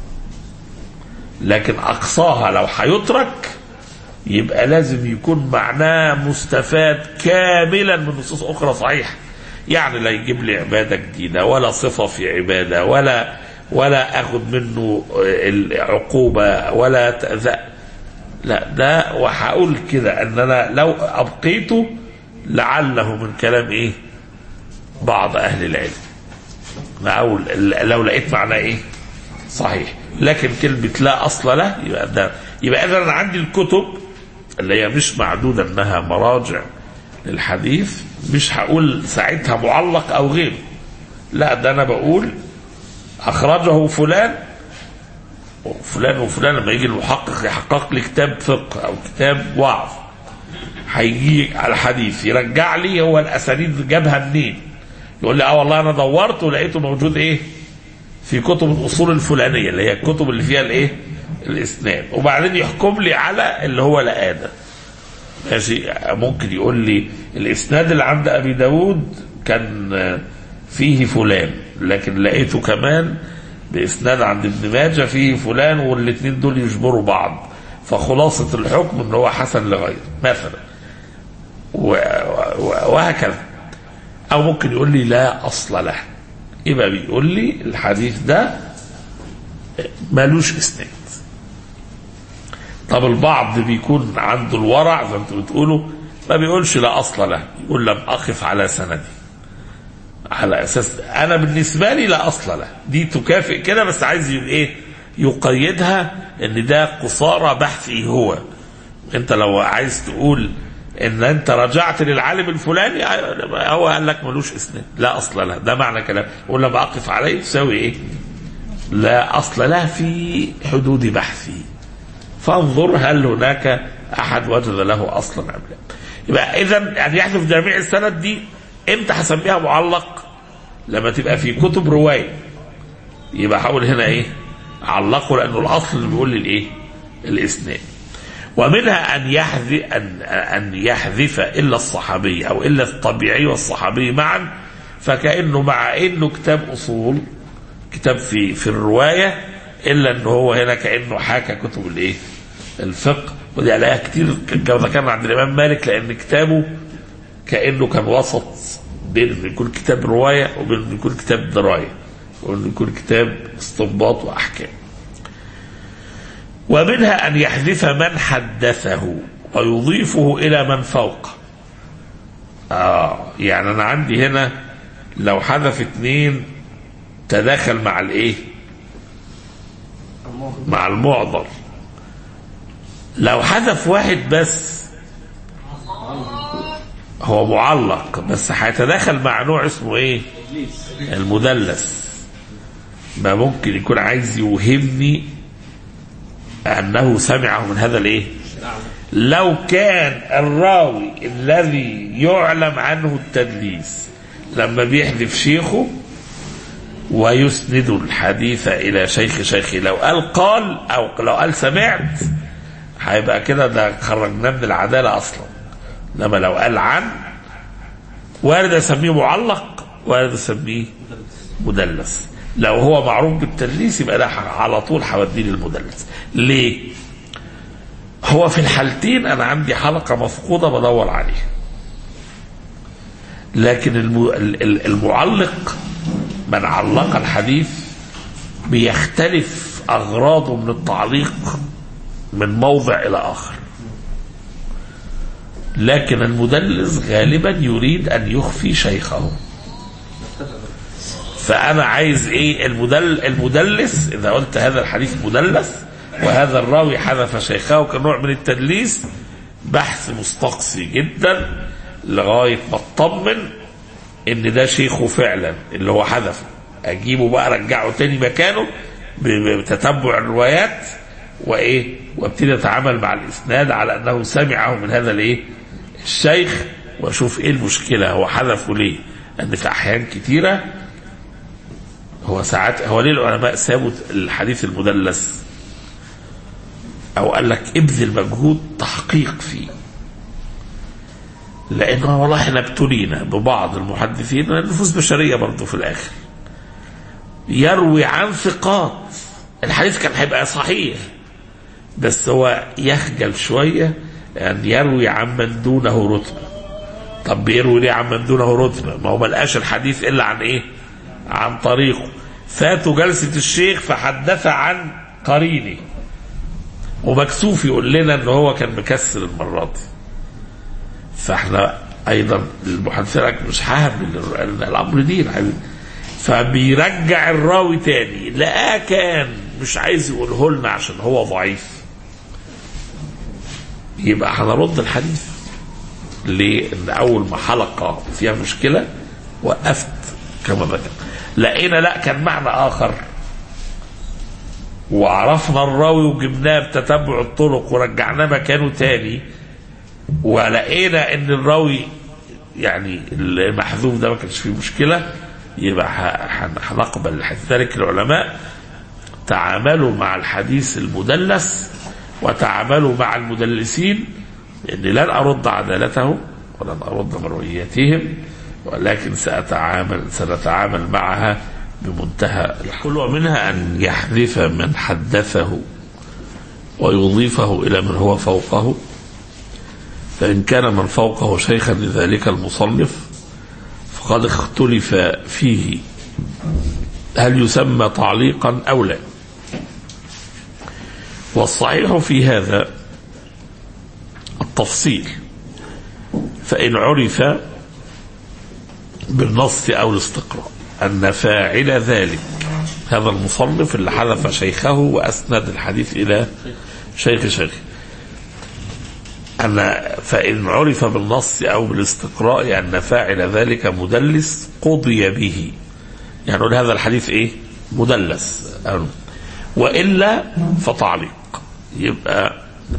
لكن اقصاها لو هيترك يبقى لازم يكون معناه مستفاد كاملا من نصوص اخرى صحيحه. يعني لا يجيب لي عبادة جديدة ولا صفة في عبادة ولا ولا أخذ منه العقوبة ولا تأذى، لا ده وهقول كده أن أنا لو أبقيته لعله من كلام إيه بعض أهل العلم، أو لو لقيت معناه إيه صحيح. لكن كلمة لا أصل له يبقى ده يبقى إذا أنا عندي الكتب اللي هي مش معدودة أنها مراجع للحديث، مش هقول ساعتها معلق او غيره، لا ده انا بقول اخرجه فلان وفلان وفلان. لما يجي المحقق يحقق لي كتاب فقه او كتاب وعظ، هيجي على الحديث يرجع لي هو الاسانيد جابها منين، يقول لي اه والله انا دورت ولقيته موجود ايه في كتب الاصول الفلانيه اللي هي الكتب اللي فيها الايه الاسناد، وبعدين يحكم لي على اللي هو لقاه ده. ماشي، ممكن يقول لي الاسناد اللي عند ابي داود كان فيه فلان، لكن لقيته كمان باسناد عند ابن ماجه فيه فلان، والاثنين دول يجبروا بعض، فخلاصه الحكم ان هو حسن لغيره مثلا، وهكذا. او ممكن يقول لي لا اصل له، يبقى بيقول لي الحديث ده مالوش اسناد. طب البعض بيكون عنده الورع زي ما انتم بتقولوا، ما بيقولش لا اصل له، يقول لم اقف على سندي، على اساس انا بالنسبه لي لا اصل له، دي تكافئ كده، بس عايز ايه يقيدها ان ده قصارى بحثي. هو انت لو عايز تقول ان انت رجعت للعالم الفلاني، هو قال لك ملوش اسناد لا اصل له، ده معنى كلام. يقول لم اقف عليه تساوي ايه لا اصل له في حدود بحثي، فانظر هل هناك احد وجد له اصلا ام لا. يبقى اذا يعني يحذف جميع السند دي امتى هسميها معلق؟ لما تبقى في كتب روايه، يبقى حاول هنا ايه علقه، لانه الاصل اللي بيقول لي الايه الاسناد. ومنها ان يحذف ان ان يحذف الا الصحابي او الا الطبيعي والصحابي معا، فكانه مع انه كتاب اصول كتاب في في الروايه، الا انه هو هنا كانه حاكى كتب الايه الفقه، ودي عليها كتير كما ذكرنا عند الإمام مالك، لأن كتابه كأنه كان وسط بين أن يكون كتاب رواية وبين أن يكون كتاب دراية وأن يكون كتاب استنباط وأحكام. ومنها أن يحذف من حدثه ويضيفه إلى من فوقه. آه يعني أنا عندي هنا لو حذف اثنين تداخل مع الإيه؟ مع المعضل. لو حذف واحد بس هو معلق بس هيتداخل مع نوع اسمه ايه؟ المدلس. ما ممكن يكون عايز يوهمني انه سمعه من هذا الايه؟ لو كان الراوي الذي يعلم عنه التدليس لما بيحذف شيخه ويسند الحديث الى شيخ شيخه، لو قال قال او لو قال سمعت هيبقى كده ده خرجناه من العداله اصلا. لما لو قال عن وارد اسميه معلق وارد اسميه مدلس. لو هو معروف بالتدليس يبقى ده على طول هوديه للمدلس. ليه؟ هو في الحالتين انا عندي حلقه مفقوده بدور عليها، لكن المعلق من علق الحديث بيختلف اغراضه من التعليق من موضع الى اخر، لكن المدلس غالبا يريد ان يخفي شيخه. فانا عايز ايه؟ المدل المدلس اذا قلت هذا الحديث مدلس وهذا الراوي حذف شيخه كنوع من التدليس، بحث مستقصي جدا لغايه ما اطمن ان ده شيخه فعلا اللي هو حذفه. اجيبه بقى ارجعه تاني مكانه بتتبع الروايات وايه، وابتدي اتعامل مع الاسناد على انه سمعه من هذا الايه؟ الشيخ، واشوف ايه المشكله، هو حذفه ليه؟ ان في احيان كتيره هو ساعات هو ليه العلماء سابوا الحديث المدلس او قال لك ابذل مجهود تحقيق فيه؟ لانه والله احنا ابتلينا ببعض المحدثين، النفوس بشريه برضه في الاخر، يروي عن ثقات الحديث كان هيبقى صحيح بس هو يخجل شويه ان يعني يروي عن من دونه رتبه. طب بيروي ليه عن من دونه رتبه؟ ما هو ما لقاش الحديث الا عن ايه؟ عن طريقه. فاتوا جلسه الشيخ فحدث عن قرينه ومكسوف يقول لنا ان هو كان مكسر المرات دي. فاحنا ايضا المحدثين مش هعمل الامر دي، فبيرجع الراوي تاني لقاه كان مش عايز يقوله لنا عشان هو ضعيف، يبقى هنرد الحديث. ليه؟ ان اول ما حلقه فيها مشكله وقفت كما ذكر، لقينا لا كان معنى اخر وعرفنا الراوي وجبناه بتتبع الطرق ورجعناه مكانه تاني، ولقينا ان الراوي يعني المحذوف ده ما كانش فيه مشكله، يبقى هنقبل الحديث. ذلك العلماء تعاملوا مع الحديث المدلس وتعاملوا مع المدلسين اني لن ارد عدالته ولن ارد مروياتهم، ولكن سأتعامل سنتعامل معها بمنتهى. يقول ومنها أن يحذف من حدثه ويضيفه إلى من هو فوقه، فإن كان من فوقه شيخا لذلك المصنف فقد اختلف فيه هل يسمى تعليقا أو لا. والصحيح في هذا التفصيل، فإن عرف بالنص أو الاستقراء أن فاعل ذلك هذا المصنف اللي حذف شيخه وأسند الحديث إلى شيخ شيخ، أن فإن عرف بالنص أو بالاستقراء أن فاعل ذلك مدلس قضي به، يعني هذا الحديث إيه؟ مدلس، وإلا فتعليق. يبقى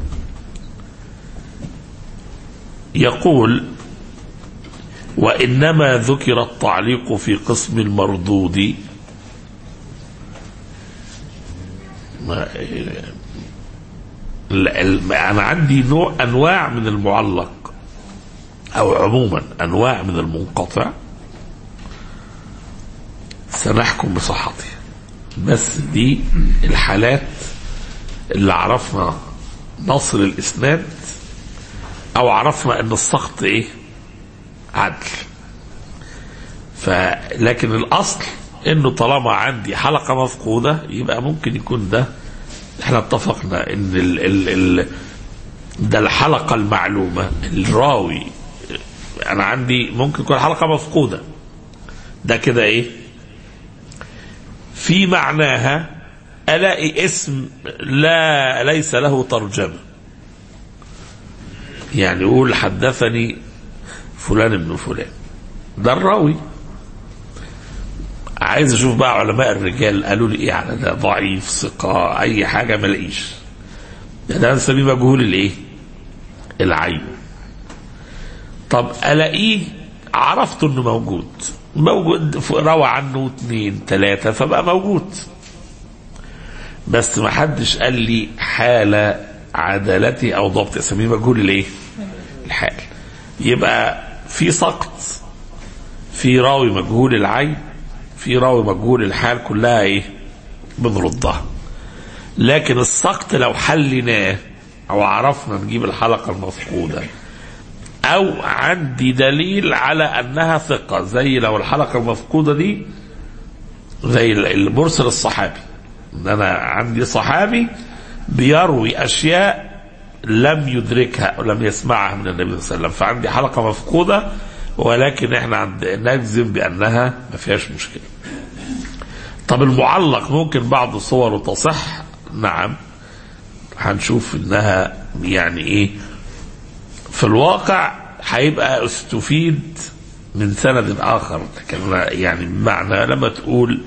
يقول وإنما ذكر التعليق في قسم المردود، أنا عندي نوع أنواع من المعلق أو عموما أنواع من المنقطع سنحكم بصحتها، بس دي الحالات اللي عرفنا نصل الاسناد او عرفنا ان السقط ايه عدل. فلكن الاصل انه طالما عندي حلقة مفقودة يبقى ممكن يكون ده، احنا اتفقنا ان ال ال ال ده الحلقة المعلومة الراوي، انا عندي ممكن يكون حلقة مفقودة، ده كده ايه في معناها الاقي اسم لا ليس له ترجمة، يعني يقول حدثني فلان ابن فلان، ده الراوي. عايز اشوف بقى علماء الرجال قالوا لي ايه على ده، ضعيف ثقة اي حاجة ما لاقيش، ده نسميه مجهول الايه العين. طب الاقيه عرفت انه موجود موجود روى عنه اثنين ثلاثة فبقى موجود، بس ما حدش قال لي حالة عدالتي او ضبط، اسميه مجهول الايه الحال. يبقى في سقط في راوي مجهول العين، في راوي مجهول الحال، كلها ايه بنردها. لكن السقط لو حلناه او عرفنا نجيب الحلقة المفقودة او عندي دليل على انها ثقة، زي لو الحلقة المفقودة دي زي المرسل الصحابي، ان انا عندي صحابي بيروي اشياء لم يدركها او لم يسمعها من النبي صلى الله عليه وسلم، فعندي حلقة مفقودة ولكن احنا عند نجزم بانها ما فيهاش مشكلة. طب المعلق ممكن بعض صوره تصح، نعم هنشوف انها يعني ايه في الواقع هيبقى استفيد من سند اخر، لكن يعني بمعنى لما تقول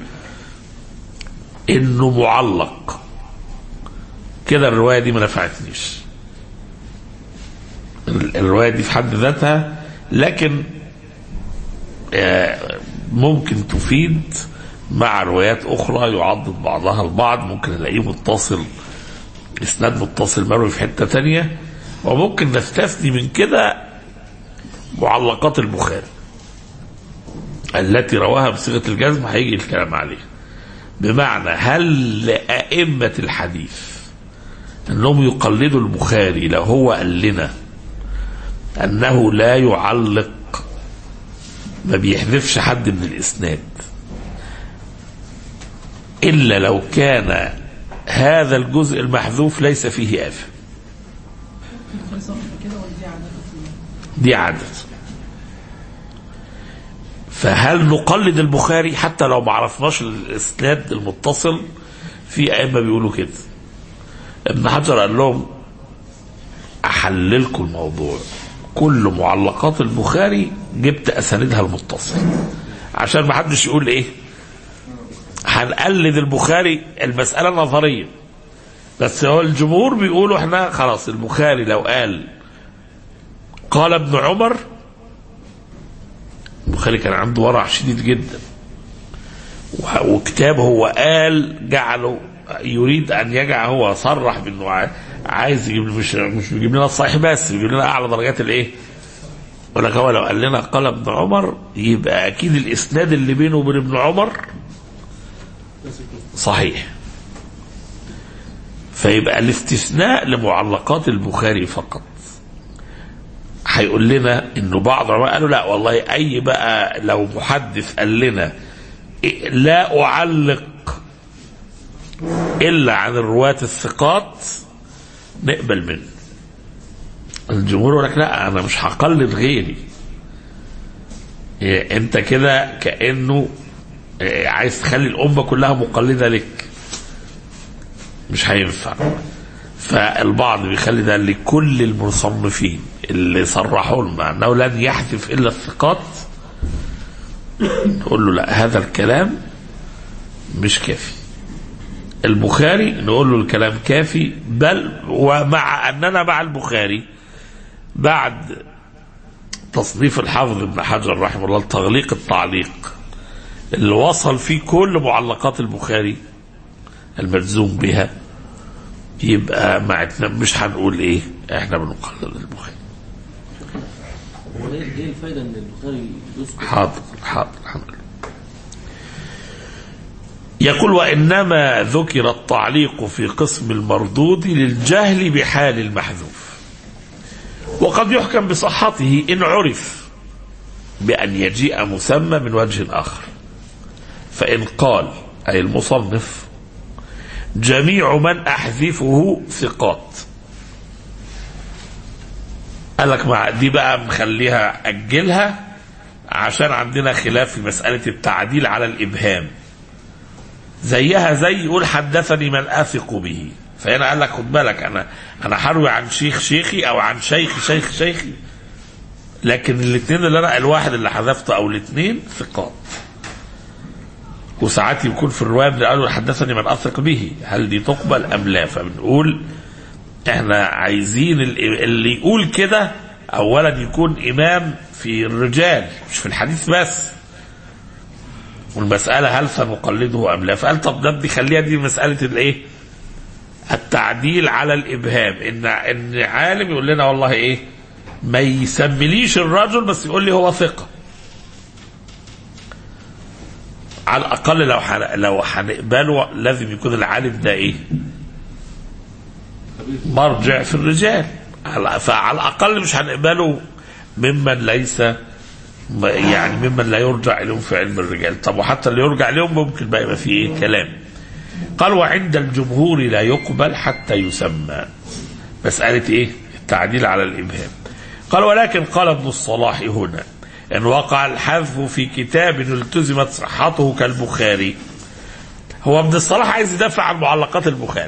انه معلق كده الرواية دي ما نفعتنيش، الرواية دي في حد ذاتها، لكن ممكن تفيد مع روايات اخرى يعضد بعضها البعض، ممكن نلاقيه متصل اسناد متصل مروي في حتة تانية. وممكن نستثني من كده معلقات البخاري التي رواها بصيغة الجزم، هيجي الكلام عليها. بمعنى هل لأئمة الحديث انهم يقلدوا البخاري لو هو قال لنا انه لا يعلق، ما بيحذفش حد من الاسناد الا لو كان هذا الجزء المحذوف ليس فيه آفة، دي عادة. فهل نقلد البخاري حتى لو ما عرفناش الاسناد المتصل؟ في ائمه بيقولوا كده. ابن حجر قال لهم احللكم الموضوع، كل معلقات البخاري جبت اسانيدها المتصل عشان ما حدش يقول ايه هنقلد البخاري، المساله نظريه. بس هو الجمهور بيقولوا احنا خلاص البخاري لو قال قال ابن عمر، البخاري كان عنده ورع شديد جدا، وكتاب هو قال جعله يريد ان يجعل، هو صرح بانه عايز يجيب، مش مش بيجيب لنا الصحيح بس بيجيب لنا اعلى درجات الايه. ولكن هو لو قال لنا قال ابن عمر يبقى اكيد الاسناد اللي بينه وبين ابن عمر صحيح. فيبقى الاستثناء لمعلقات البخاري فقط. هيقول لنا انه بعض العلماء قالوا لا والله، اي بقى لو محدث قال لنا لا اعلق الا عن الرواة الثقات نقبل منه. الجمهور يقول لك لا انا مش هقلد غيري، انت كده كانه عايز تخلي الامه كلها مقلده لك، مش هينفع. فالبعض بيخلي ده لكل المصنفين اللي صرحوا لنا انه لن يحذف الا الثقات، نقول له لا هذا الكلام مش كافي. البخاري نقول له الكلام كافي، بل ومع اننا مع البخاري بعد تصنيف الحافظ ابن حجر رحمه الله تغليق التعليق اللي وصل فيه كل معلقات البخاري المجزوم بها، يبقى معتنا مش هنقول ايه احنا بنقلل البخاري. ايه الفايده ان البخاري يذكر؟ حاضر حاضر حاضر. يقول وإنما ذكر التعليق في قسم المردود للجهل بحال المحذوف، وقد يحكم بصحته إن عرف بأن يجيء مسمى من وجه آخر. فإن قال أي المصنف جميع من أحذفه ثقات، قال لك مع دي بقى مخليها أجلها عشان عندنا خلاف في مسألة التعديل على الإبهام، زيها زي يقول حدثني من أثق به. فهنا قال لك خد بالك أنا أنا حروي عن شيخ شيخي أو عن شيخ شيخ شيخي، لكن الاثنين اللي أنا الواحد اللي حذفته أو الاثنين ثقات. وساعات يكون في الرواية قالوا حدثني من أثق به، هل دي تقبل أم لا؟ فبنقول احنا عايزين اللي يقول كده اولا يكون امام في الرجال مش في الحديث بس، والمسألة هل سنقلده ام لا. فقال طب ده دي خليها دي مسألة الايه التعديل على الابهام، ان ان عالم يقول لنا والله ايه ما يسمليش الرجل بس يقول لي هو ثقة، على الاقل لو حن... لو هنقبله لازم يكون العالم ده ايه مرجع في الرجال، فعلى الأقل مش هنقبله ممن ليس يعني ممن لا يرجع إليهم في علم الرجال. طب وحتى اللي يرجع إليهم ممكن بقى يبقى فيه إيه كلام. قال وعند الجمهور لا يقبل حتى يسمى، مسألة إيه التعديل على الإبهام. قال ولكن قال ابن الصلاح هنا إن وقع الحذف في كتاب التزمت صحته كالبخاري. هو ابن الصلاح عايز يدافع عن معلقات البخاري،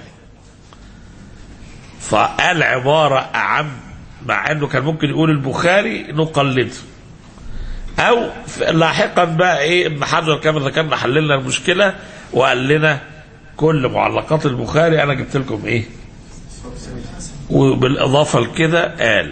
فقال عبارة أعم، مع أنه كان ممكن يقول البخاري نقلده، أو لاحقا بقى إيه ابن حجر كما ذكرنا حللنا المشكلة وقال لنا كل معلقات البخاري أنا جبت لكم إيه، وبالإضافة لكده قال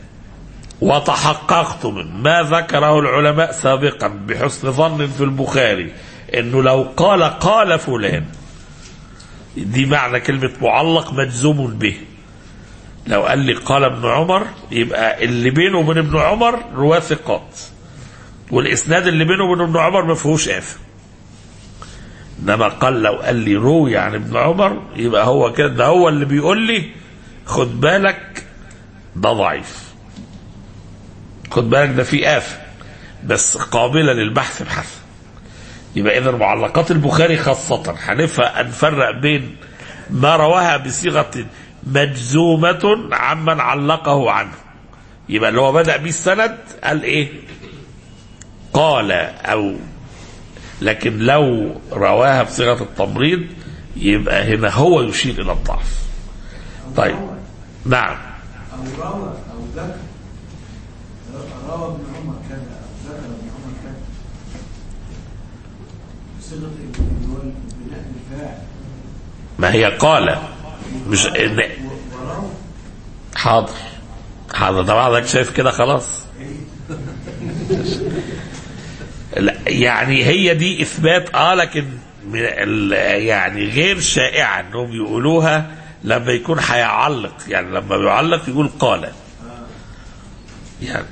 وتحققت من ما ذكره العلماء سابقا بحسن ظن في البخاري أنه لو قال قال فلان، دي معنى كلمة معلق مجزوم به. لو قال لي قال ابن عمر يبقى اللي بينه وبين ابن عمر رواه ثقات، والاسناد اللي بينه وبين ابن عمر ما فيهوش آفة. انما قال لو قال لي روي عن ابن عمر يبقى هو كده ده هو اللي بيقول لي خد بالك ده ضعيف، خد بالك ده فيه آفة بس قابلة للبحث بحث. يبقى إذا معلقات البخاري خاصة هنفرق بين ما رواها بصيغة مجزومة عمن علقه عنه، يبقى اللي هو بدأ به السند قال إيه قال، أو لكن لو رواها بصيغة التمريض يبقى هنا هو يشير إلى الضعف. طيب نعم أو روى أو ذكر روى ابن عمر كذا أو ذكر ابن عمر كذا بصيغة البناء الفاعل، ما هي قال مش إن... حاضر حاضر ده بعضك شايف كده خلاص. لا يعني هي دي إثبات اه لكن يعني غير شائعة انهم يقولوها لما يكون هيعلق، يعني لما بيعلق يقول قال يعني.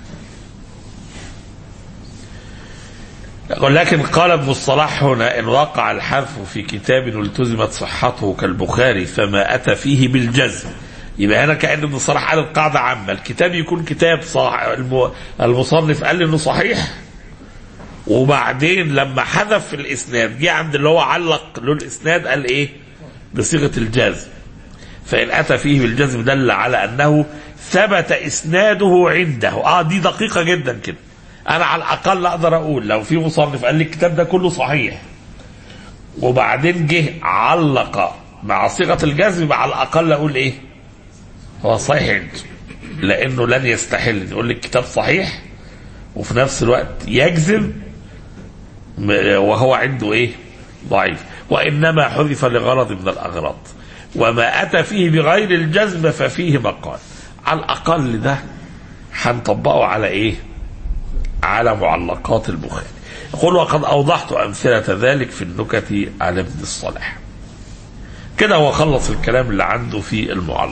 ولكن قال ابن الصلاح هنا إن وقع الحذف في كتاب التزمت صحته كالبخاري فما أتى فيه بالجزم، يبقى هنا كأن ابن الصلاح قال القاعدة عامة الكتاب يكون كتاب صح، المصنف قال إنه صحيح وبعدين لما حذف في الإسناد جه عند اللي هو علق له الإسناد قال إيه بصيغة الجزم، فإن أتى فيه بالجزم دل على أنه ثبت إسناده عنده. آه دي دقيقة جدا كده، أنا على الأقل أقدر أقول لو في مصنف قال لي الكتاب ده كله صحيح وبعدين جه علق مع صيغة الجزم يبقى على الأقل أقول إيه هو صحيح عنده، لأنه لن يستحل يقول لي الكتاب صحيح وفي نفس الوقت يجزم وهو عنده إيه ضعيف. وإنما حذف لغرض من الأغراض، وما أتى فيه بغير الجزم ففيه مقال. على الأقل ده هنطبقه على إيه على معلقات البخاري. يقول وقد أوضحت أمثلة ذلك في النكت على ابن الصلاح. كده هو خلص الكلام اللي عنده في المعلق.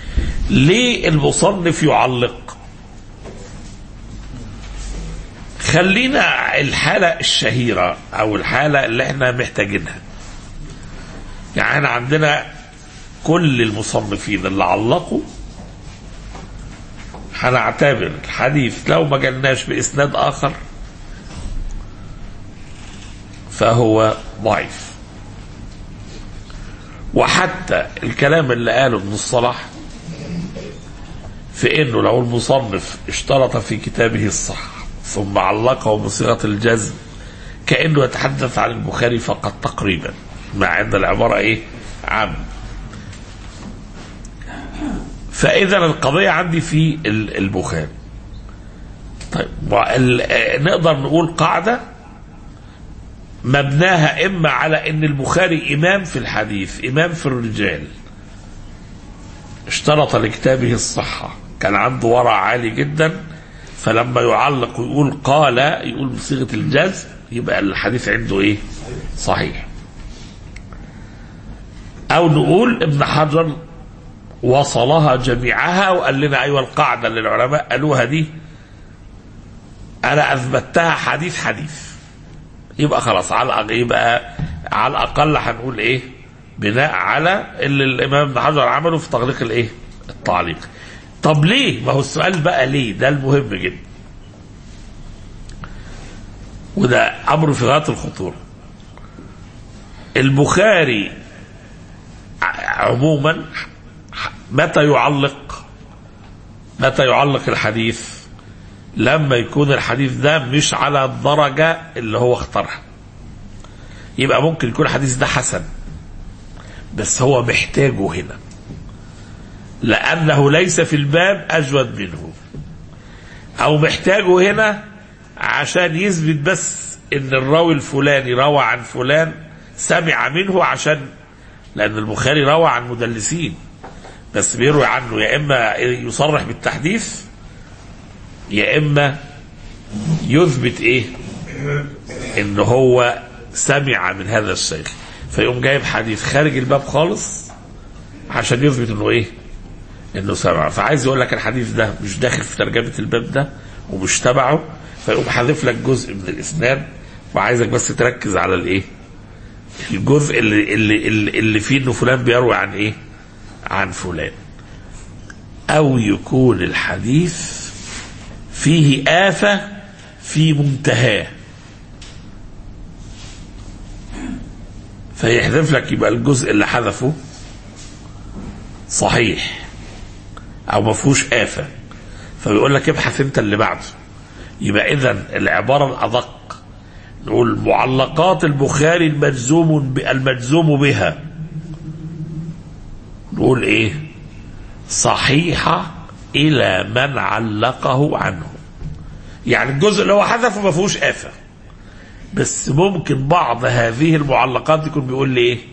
ليه المصنف يعلق؟ خلينا الحالة الشهيرة او الحالة اللي احنا محتاجينها. يعني عندنا كل المصنفين اللي علقوا هنعتبر الحديث لو ما جالناش بإسناد آخر فهو ضعيف. وحتى الكلام اللي قاله ابن الصلاح في انه لو المصنف اشترط في كتابه الصحة ثم علقه بصيغة الجزم كأنه يتحدث عن البخاري فقط تقريبا، مع ان العبارة ايه عام. فاذا القضية عندي في البخاري. طيب نقدر نقول قاعدة مبناها اما على ان البخاري امام في الحديث، امام في الرجال، اشترط لكتابه الصحة، كان عنده ورع عالي جدا، فلما يعلق ويقول قال يقول بصيغة الجزم يبقى الحديث عنده ايه صحيح. او نقول ابن حجر وصلها جميعها وقال لنا ايوه القاعدة اللي العلماء قالوها دي انا اثبتها حديث حديث، يبقى خلاص على يبقى على الاقل هنقول ايه بناء على اللي الامام ابن حجر عمله في تغليق الايه التعليق. طب ليه؟ ما هو السؤال بقى ليه، ده المهم جدا، وده امر في غاية الخطورة. البخاري عموما متى يعلق متى يعلق الحديث؟ لما يكون الحديث ده مش على الدرجة اللي هو اختارها. يبقى ممكن يكون الحديث ده حسن بس هو محتاجه هنا لأنه ليس في الباب أجود منه، أو محتاجه هنا عشان يثبت بس إن الراوي الفلاني روى عن فلان سمع منه، عشان لأن البخاري روى عن مدلسين بس بيروي عنه يا إما يصرح بالتحديث يا إما يثبت إيه إن هو سمع من هذا الشيخ، فيقوم جايب حديث خارج الباب خالص عشان يثبت إنه إيه إنه سمع. فعايز يقول لك الحديث ده مش داخل في ترجمة الباب ده ومش تبعه، فيقوم حذف لك جزء من الإسناد وعايزك بس تركز على الإيه الجزء اللي اللي اللي, اللي فيه إنه فلان بيروي عن إيه عن فلان. أو يكون الحديث فيه آفة في منتهاه فيحذف لك، يبقى الجزء اللي حذفه صحيح او ما فيهوش آفة، فبيقول لك ابحث انت اللي بعده. يبقى اذا العبارة الادق نقول معلقات البخاري المجزوم المجزوم بها، نقول ايه صحيحة الى من علقه عنه. يعني الجزء اللي هو حذفه ما فيهوش آفة، بس ممكن بعض هذه المعلقات يكون بيقول لي ايه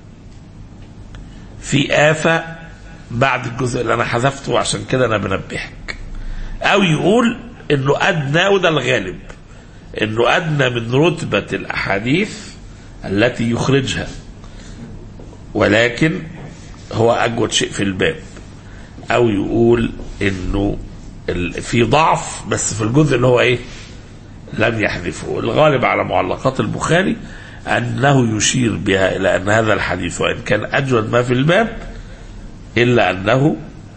في آفة بعد الجزء اللي انا حذفته عشان كده انا بنبهك. او يقول انه ادنى، وده الغالب انه ادنى من رتبة الاحاديث التي يخرجها، ولكن هو اجود شيء في الباب. او يقول انه في ضعف بس في الجزء اللي هو ايه لم يحذفه. الغالب على معلقات البخاري انه يشير بها الى ان هذا الحديث وان كان اجود ما في الباب الا انه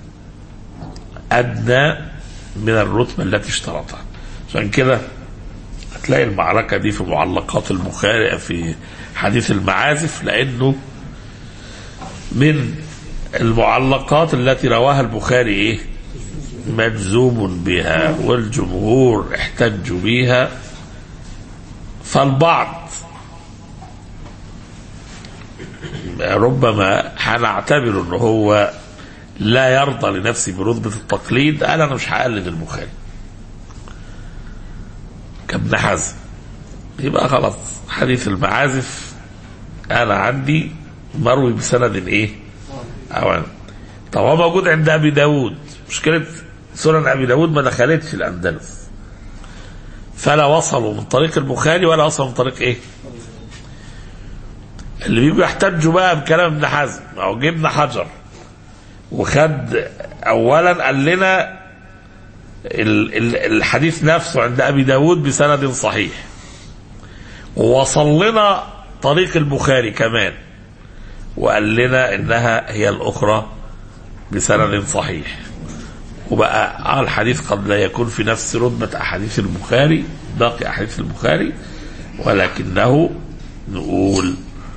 ادنى من الرتبة التي اشترطها. عشان كده هتلاقي المعركة دي في معلقات البخاري في حديث المعازف، لانه من المعلقات التي رواها البخاري ايه مجزوم بها والجمهور احتجوا بها. فالبعض ربما هنعتبر انه هو لا يرضى لنفسه برتبة التقليد، قال انا مش هقلد البخاري كابن حزم، يبقى خلاص حديث المعازف انا عندي مروي بسند ايه أولا. طب هو موجود عند ابي داود، مشكلة سنن ابي داود ما دخلتش الاندلس، فلا وصلوا من طريق البخاري ولا وصلوا من طريق ايه اللي بيجوا يحتجوا بقى بكلام ابن حزم. او جبنا حجر وخد اولا قال لنا الحديث نفسه عند أبي داود بسند صحيح، ووصل لنا طريق البخاري كمان وقال لنا إنها هي الأخرى بسند صحيح، وبقى الحديث قد لا يكون في نفس رتبة أحاديث البخاري باقي أحاديث البخاري، ولكنه نقول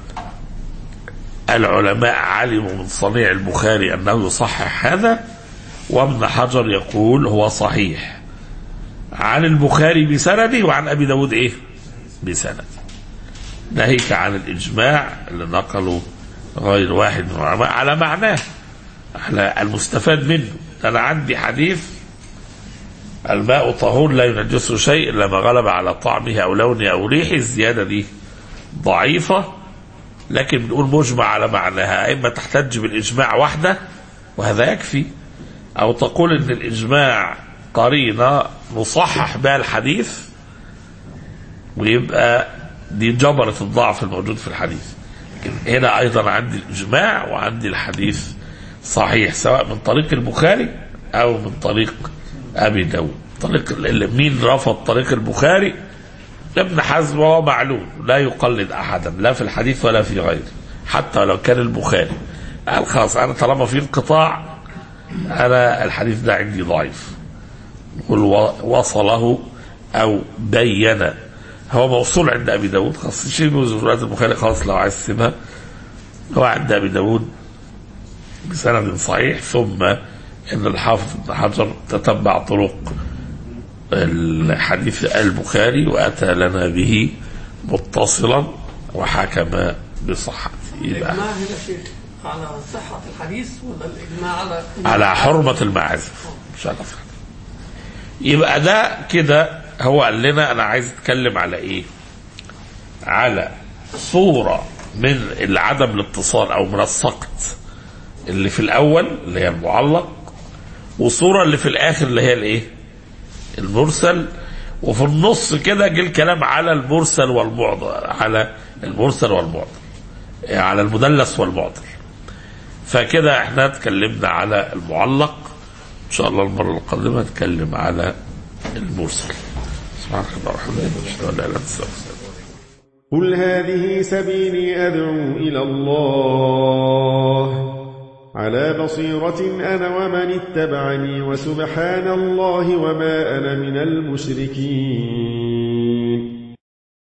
العلماء علموا من صنيع البخاري أنه يصحح هذا، وابن حجر يقول هو صحيح عن البخاري بسنده وعن أبي داود إيه بسند، ناهيك عن الإجماع اللي نقله غير واحد من العلماء على معناه، على المستفاد منه. أنا عندي حديث الماء طهور لا ينجسه شيء إلا ما غلب على طعمه أو لونه أو ريحه، الزيادة دي ضعيفة، لكن بنقول مجمع على معناها، إما تحتج بالإجماع وحده وهذا يكفي، أو تقول إن الإجماع قرينة نصحح بها الحديث ويبقى دي جبرة الضعف الموجود في الحديث. لكن هنا أيضا عندي الإجماع وعندي الحديث صحيح سواء من طريق البخاري أو من طريق أبي داود. طريق مين رفض طريق البخاري؟ ابن حزم، وهو معلوم لا يقلد أحدا لا في الحديث ولا في غيره، حتى لو كان البخاري قال خلاص أنا طالما في انقطاع أنا الحديث ده عندي ضعيف، وصله أو بين، هو موصول عند أبي داود خلاص شيء من روايات البخاري خلاص لو عايز تسيبها، هو عند أبي داود بسند صحيح. ثم إن الحافظ ابن حجر تتبع طرق الحديث البخاري وأتى لنا به متصلا وحكم بصحته. الإجماع هنا شيخ على صحة الحديث ولا الإجماع على على حرمة المعازف إن شاء الله. يبقى ده كده هو قال لنا أنا عايز أتكلم على إيه؟ على صورة من عدم الاتصال أو من السقط اللي في الأول اللي هي المعلق، وصورة اللي في الآخر اللي هي الإيه؟ المرسل، وفي النص كده جه الكلام على المرسل والمعضل، على المرسل والمعضل، على المدلس والمعضل. فكده احنا اتكلمنا على المعلق، ان شاء الله المرة القادمة نتكلم على المرسل. سبحانك اللهم وبحمدك اشهد ان لا اله الا انت استغفرك. قل هذه سبيلي أدعو إلى الله على بصيرة أنا ومن اتبعني وسبحان الله وما أنا من المشركين.